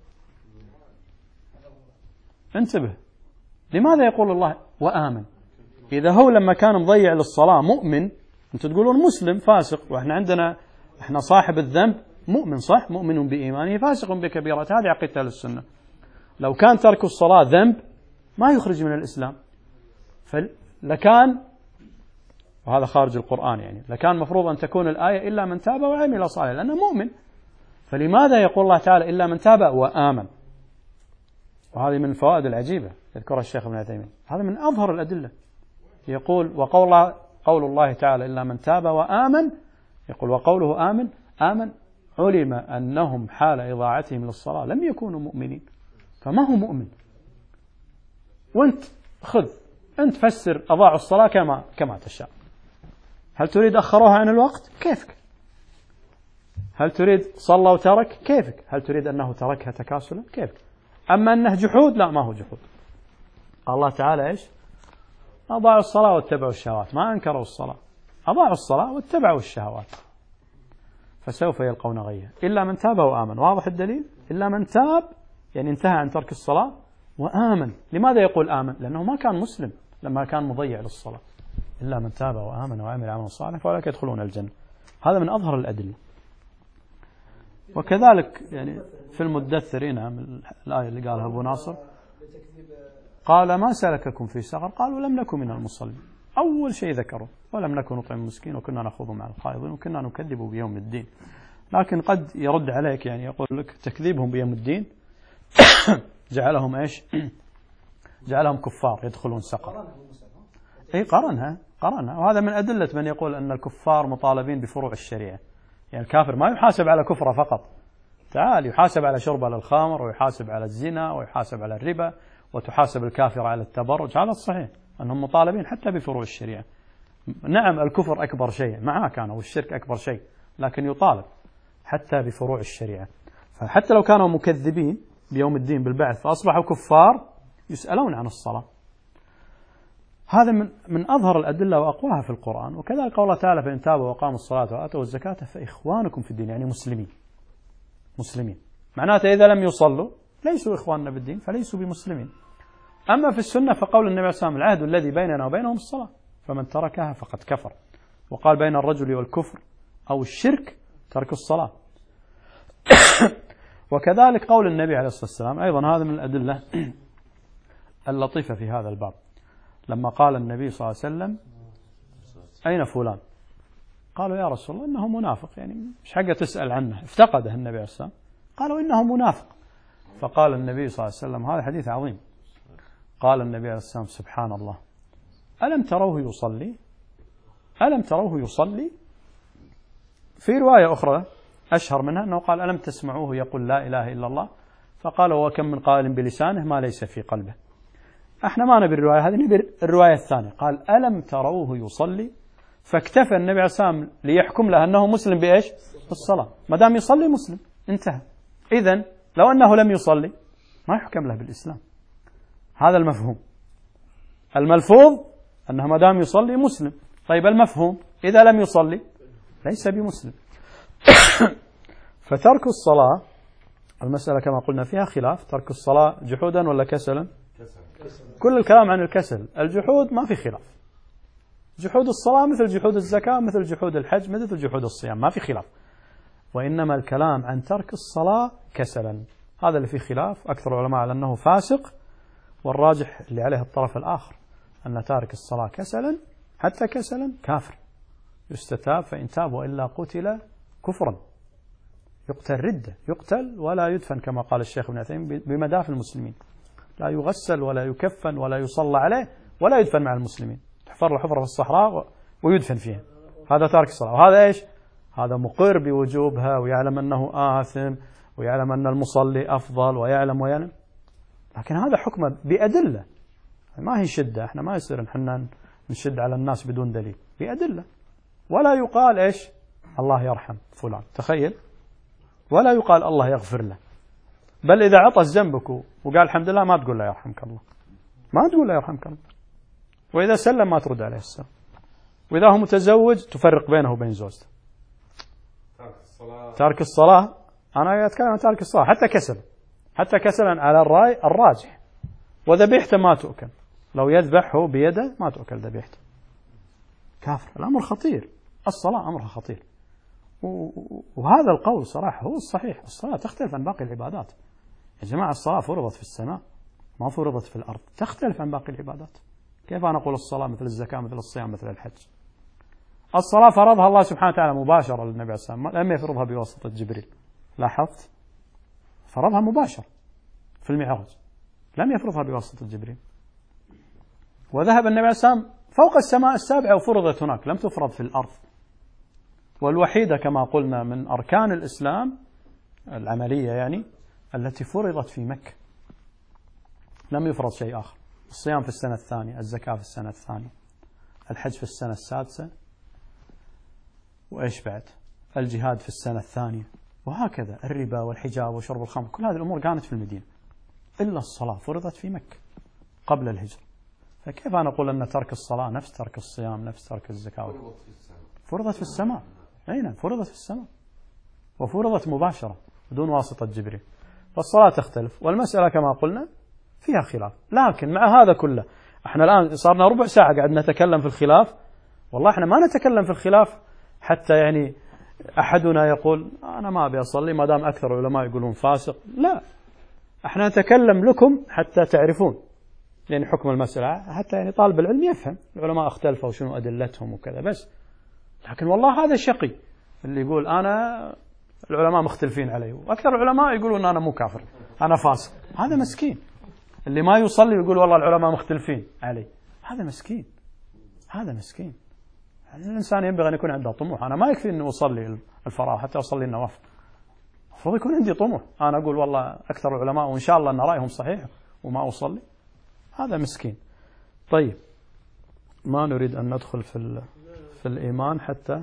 Speaker 1: انتبه لماذا يقول الله وآمن؟ إذا هو لما كان مضيع للصلاة مؤمن أنتم تقولون مسلم فاسق وإحنا إحنا صاحب الذنب مؤمن صح مؤمن بإيمانه فاسق بكبيرة. هذه عقيدة السنة. لو كان ترك الصلاة ذنب ما يخرج من الإسلام فلكان وهذا خارج القرآن يعني لكان مفروض أن تكون الآية إلا من تاب وعمل صالحا لأنه مؤمن. فلماذا يقول الله تعالى إلا من تاب وآمن؟ وهذه من الفوائد العجيبة يذكرها الشيخ ابن عثيمين. هذا من أظهر الأدلة. يقول قول الله تعالى إلا من تاب وآمن يقول وقوله آمن علم أنهم حال إضاعتهم للصلاة لم يكونوا مؤمنين. فما هو مؤمن؟ وانت أنت فسر أضاعوا الصلاة كما تشاء. هل تريد أخروها عن الوقت؟ كيفك. هل تريد صلى وترك؟ كيفك. هل تريد أنه تركها تكاسلا؟ كيفك. أما أنه جحود لا ما هو جحود. الله تعالى إيش؟ أضاعوا الصلاة واتبعوا الشهوات. ما أنكروا الصلاة أضاعوا الصلاة واتبعوا الشهوات فسوف يلقون غيا إلا من تاب وآمن. واضح الدليل؟ إلا من تاب يعني انتهى عن ترك الصلاة وآمن. لماذا يقول آمن؟ لأنه ما كان مسلم لما كان مضيع للصلاة. إلا من تاب وآمن وعمل عملا صالحا فأولئك يدخلون الجنة. هذا من أظهر الأدلة. وكذلك يعني في المدثر نعم الآية اللي قالها أبو ناصر قال ما سلككم في سقر قالوا لم نكن من المصلين. أول شيء ذكروا ولم نكن نطعم المسكين وكنا نخوض مع الخائضين وكنا نكذب بيوم الدين. لكن قد يرد عليك يعني يقول لك تكذيبهم بيوم الدين جعلهم إيش؟ جعلهم كفار يدخلون سقر. أي قرنها وهذا من أدلة من يقول أن الكفار مطالبين بفروع الشريعة. يعني الكافر ما يحاسب على كفره فقط تعال يحاسب على شربه للخمر ويحاسب على الزنا ويحاسب على الربا وتحاسب الكافر على التبرج. هذا الصحيح أنهم مطالبين حتى بفروع الشريعة. نعم الكفر أكبر شيء معاه كان والشرك أكبر شيء لكن يطالب حتى بفروع الشريعة. فحتى لو كانوا مكذبين بيوم الدين بالبعث فأصبحوا كفار يسألون عن الصلاة. هذا من أظهر الأدلة وأقواها في القرآن. وكذلك قوله تعالى فإن تابوا وقاموا الصلاة وآتوا الزكاة فإخوانكم في الدين يعني مسلمين. معناته إذا لم يصلوا ليسوا إخواننا بالدين فليسوا بمسلمين. أما في السنة فقول النبي صلى الله عليه وسلم العهد الذي بيننا وبينهم الصلاة فمن تركها فقد كفر. وقال بين الرجل والكفر أو الشرك ترك الصلاة. وكذلك قول النبي عليه الصلاة والسلام أيضا هذا من الأدلة اللطيفة في هذا الباب. لما قال النبي صلى الله عليه وسلم أين فلان؟ قالوا يا رسول الله إنه منافق يعني مش حقه تسأل عنه افتقده النبي عليه الصلاة والسلام. قالوا إنه منافق. فقال النبي صلى الله عليه وسلم هذا حديث عظيم. قال النبي عليه الصلاة والسلام سبحان الله ألم تروه يصلي؟ في رواية أخرى أشهر منها أنه قال ألم تسمعوه يقول لا إله إلا الله؟ فقالوا وكم من قائل بلسانه ما ليس في قلبه. احنا ما نبي الرواية هذه نبي الرواية الثانية. قال ألم تروه يصلي؟ فاكتفى النبي عليه الصلاة والسلام ليحكم له أنه مسلم بإيش؟ بالصلاة. ما دام يصلي مسلم انتهى. إذن لو أنه لم يصلي ما يحكم له بالإسلام. هذا المفهوم. الملفوظ أنه ما دام يصلي مسلم. طيب المفهوم إذا لم يصلي ليس بمسلم. فترك الصلاة المسألة كما قلنا فيها خلاف. ترك الصلاة جحودا ولا كسلا؟ كل الكلام عن الكسل. الجحود ما في خلاف. جحود الصلاة مثل جحود الزكاة مثل جحود الحج مثل جحود الصيام ما في خلاف. وإنما الكلام عن ترك الصلاة كسلا هذا اللي فيه خلاف. أكثر العلماء على أنه فاسق والراجح اللي عليه الطرف الآخر أن تارك الصلاة كسلا حتى كسلا كافر يستتاب، فإن تاب وإلا قتل كفرا، يقتل ردة، يقتل ولا يدفن كما قال الشيخ ابن عثيمين بمدافن المسلمين، لا يغسل ولا يكفن ولا يصلى عليه ولا يدفن مع المسلمين، تحفر له حفرة في الصحراء ويدفن فيها. هذا تارك الصلاة. وهذا إيش؟ هذا مقر بوجوبها ويعلم أنه آثم ويعلم أن المصلي أفضل ويعلم، لكن هذا حكمه بأدلة، ما هي شدة. احنا ما يصير نحن نشد على الناس بدون دليل، بأدلة. ولا يقال إيش؟ الله يرحم فلان، تخيل، ولا يقال الله يغفر له، بل إذا عطس جنبك وقال الحمد لله ما تقول له يرحمك الله، ما تقول له يرحمك الله. وإذا سلم ما ترد عليه السلام. وإذا هو متزوج تفرق بينه وبين زوجته. تارك الصلاة، أنا أتكلم عن تارك الصلاة حتى كسلا على الرأي الراجح. وذبيحته ما تؤكل، لو يذبحه بيده ما تؤكل ذبيحته، كافر. الأمر خطير، الصلاة أمرها خطير. وهذا القول صراحة هو الصحيح. الصلاة تختلف عن باقي العبادات يا جماعة. الصلاة فرضت في السماء ما فرضت في الأرض، تختلف عن باقي العبادات. كيف أنا أقول الصلاة مثل الزكاة مثل الصيام مثل الحج؟ الصلاة فرضها الله سبحانه وتعالى مباشرة للنبي عليه الصلاة والسلام، لم يفرضها بواسطة جبريل. لاحظت؟ فرضها مباشرة في المعراج، لم يفرضها بواسطة جبريل. وذهب النبي عليه الصلاة والسلام فوق السماء السابعة وفرضت هناك، لم تفرض في الأرض. والوحيدة كما قلنا من أركان الإسلام العملية يعني التي فرضت في مكة، لم يفرض شيء آخر. الصيام في السنة الثانية، الزكاة في السنة الثانية، الحج في السنة السادسة، وإيش بعد؟ الجهاد في السنة الثانية، وهكذا الربا والحجاب وشرب الخمر، كل هذه الأمور كانت في المدينة، إلا الصلاة فرضت في مكة قبل الهجرة. فكيف أنا أقول أن ترك الصلاة نفس ترك الصيام نفس ترك الزكاة؟ فرضت في السماء، أين فرضت في السماء وفرضت مباشرة بدون واسطة جبريل. فالصلاة تختلف، والمسألة كما قلنا فيها خلاف. لكن مع هذا كله احنا الآن صارنا ربع ساعة قاعد نتكلم في الخلاف. والله احنا ما نتكلم في الخلاف حتى يعني أحدنا يقول أنا ما أبي أصلي ما دام أكثر العلماء يقولون فاسق، لا، احنا نتكلم لكم حتى تعرفون يعني حكم المسألة، حتى يعني طالب العلم يفهم العلماء اختلفوا وشنو أدلتهم وكذا بس. لكن والله هذا شقي اللي يقول أنا العلماء مختلفين علي، وأكثر العلماء يقولون أنا مو كافر أنا فاسق. هذا مسكين اللي ما يصلي ويقول والله العلماء مختلفين علي، هذا مسكين، هذا مسكين. الإنسان ينبغي أن يكون عنده طموح. أنا ما يكفي أنه أصلي الفرائض حتى أصلي النوافل، المفروض يكون عندي طموح. أنا أقول والله أكثر العلماء وإن شاء الله أن رأيهم صحيح وما أصلي، هذا مسكين. طيب ما نريد أن ندخل في الإيمان حتى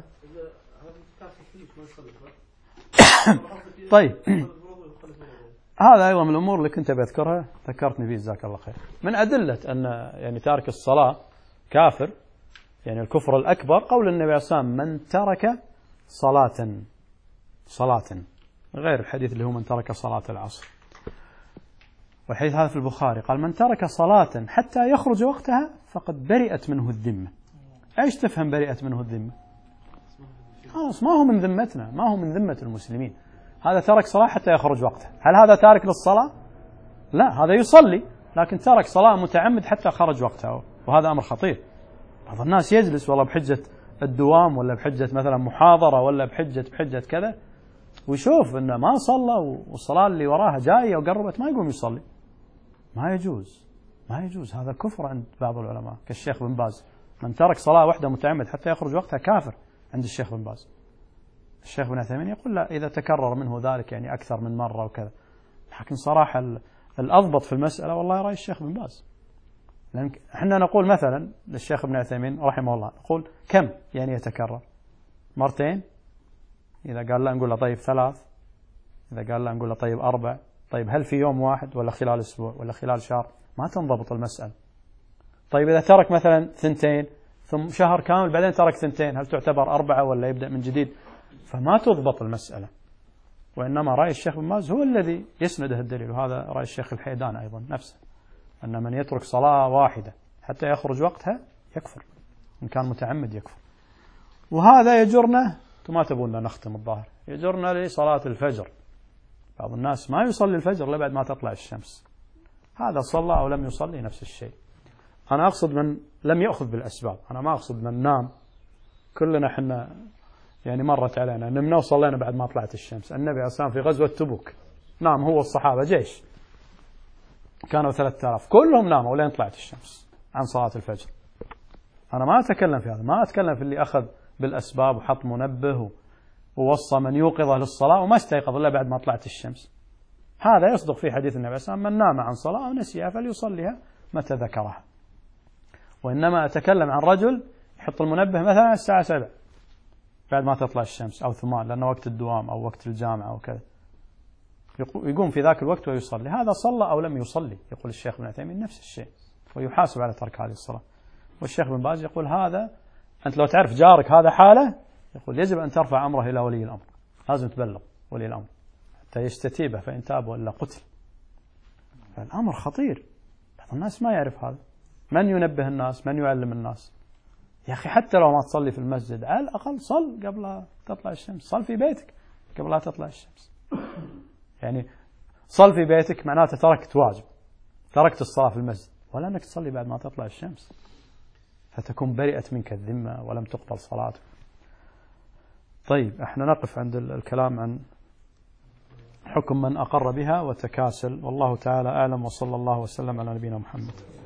Speaker 1: طيب هذا أيضا من الأمور اللي كنت بذكرها ذكرتني فيه جزاك الله خير. من أدلة أن يعني تارك الصلاة كافر يعني الكفر الأكبر قول النبي عليه الصلاة والسلام من ترك صلاة غير الحديث اللي هو من ترك صلاة العصر، والحديث هذا في البخاري قال من ترك صلاة حتى يخرج وقتها فقد برئت منه الذمة. ايش تفهم برئت منه الذمة؟ خلاص ما هو من ذمتنا، ما هو من ذمة المسلمين. هذا ترك صلاة حتى يخرج وقتها. هل هذا تارك للصلاة؟ لا، هذا يصلي لكن ترك صلاة متعمد حتى خرج وقتها، وهذا أمر خطير. بعض الناس يجلس والله بحجة الدوام ولا بحجة مثلا محاضرة ولا بحجة كذا ويشوف إنه ما صلى والصلاة اللي وراها جاية وقربت ما يقوم يصلي. ما يجوز، هذا كفر عند بعض العلماء كالشيخ بن باز. من ترك صلاة واحدة متعمد حتى يخرج وقتها كافر عند الشيخ بن باز. الشيخ بن عثيمين يقول لا، إذا تكرر منه ذلك يعني أكثر من مرة وكذا. لكن صراحة الأضبط في المسألة والله رأي الشيخ بن باز. لأن احنا نقول مثلا للشيخ ابن عثيمين رحمه الله نقول كم يعني يتكرر؟ مرتين؟ إذا قال لا نقول له طيب 3، إذا قال لا نقول له طيب 4. طيب هل في يوم واحد ولا خلال أسبوع ولا خلال شهر؟ ما تنضبط المسألة. طيب إذا ترك مثلا 2 ثم شهر كامل بعدين ترك 2، هل تعتبر 4 ولا يبدأ من جديد؟ فما تضبط المسألة. وإنما رأي الشيخ بن باز هو الذي يسنده الدليل، وهذا رأي الشيخ الحيدان أيضا نفسه، أن من يترك صلاة واحدة حتى يخرج وقتها يكفر، إن كان متعمد يكفر. وهذا يجرنا، ما تبون نختم الظاهر، يجرنا لصلاة الفجر. بعض الناس ما يصلي الفجر إلا بعد ما تطلع الشمس. هذا صلى أو لم يصلي نفس الشيء. أنا أقصد من لم يأخذ بالأسباب، أنا ما أقصد من نام. كلنا حنا يعني مرت علينا نمنا وصلينا بعد ما طلعت الشمس. النبي عليه الصلاة والسلام في غزوة تبوك نام هو والصحابة، جيش كانوا 3000 كلهم ناموا لين طلعت الشمس عن صلاة الفجر. أنا ما أتكلم في هذا، ما أتكلم في اللي أخذ بالأسباب وحط منبه ووصى من يوقظه للصلاة وما استيقظ إلا بعد ما طلعت الشمس. هذا يصدق في حديث النبي صلى الله عليه وسلم: من نام عن صلاة أو نسيها فليصليها متى ذكرها. وإنما أتكلم عن رجل يحط المنبه مثلا الساعة 7 بعد ما تطلع الشمس أو 8 لأنه وقت الدوام أو وقت الجامعة أو كذا، يقوم في ذاك الوقت ويصلي. هذا صلى أو لم يصلي، يقول الشيخ ابن عثيمين نفس الشيء، ويحاسب على ترك هذه الصلاة. والشيخ بن باز يقول هذا أنت لو تعرف جارك هذا حاله، يقول يجب أن ترفع أمره إلى ولي الأمر، لازم تبلغ ولي الأمر حتى يستتيبه، فإن تاب وإلا قتل. فالأمر خطير، بعض الناس ما يعرف هذا. من ينبه الناس؟ من يعلم الناس؟ يا أخي حتى لو ما تصلي في المسجد على الأقل صل قبل لا تطلع الشمس، صل في بيتك قبل لا تطلع الشمس. يعني صل في بيتك معناته تركت واجب، تركت الصلاة في المسجد، ولا أنك تصلي بعد ما تطلع الشمس فتكون برئت منك الذمة ولم تقبل صلاتك. طيب احنا نقف عند الكلام عن حكم من أقر بها وتكاسل، والله تعالى أعلم، وصلى الله وسلم على نبينا محمد.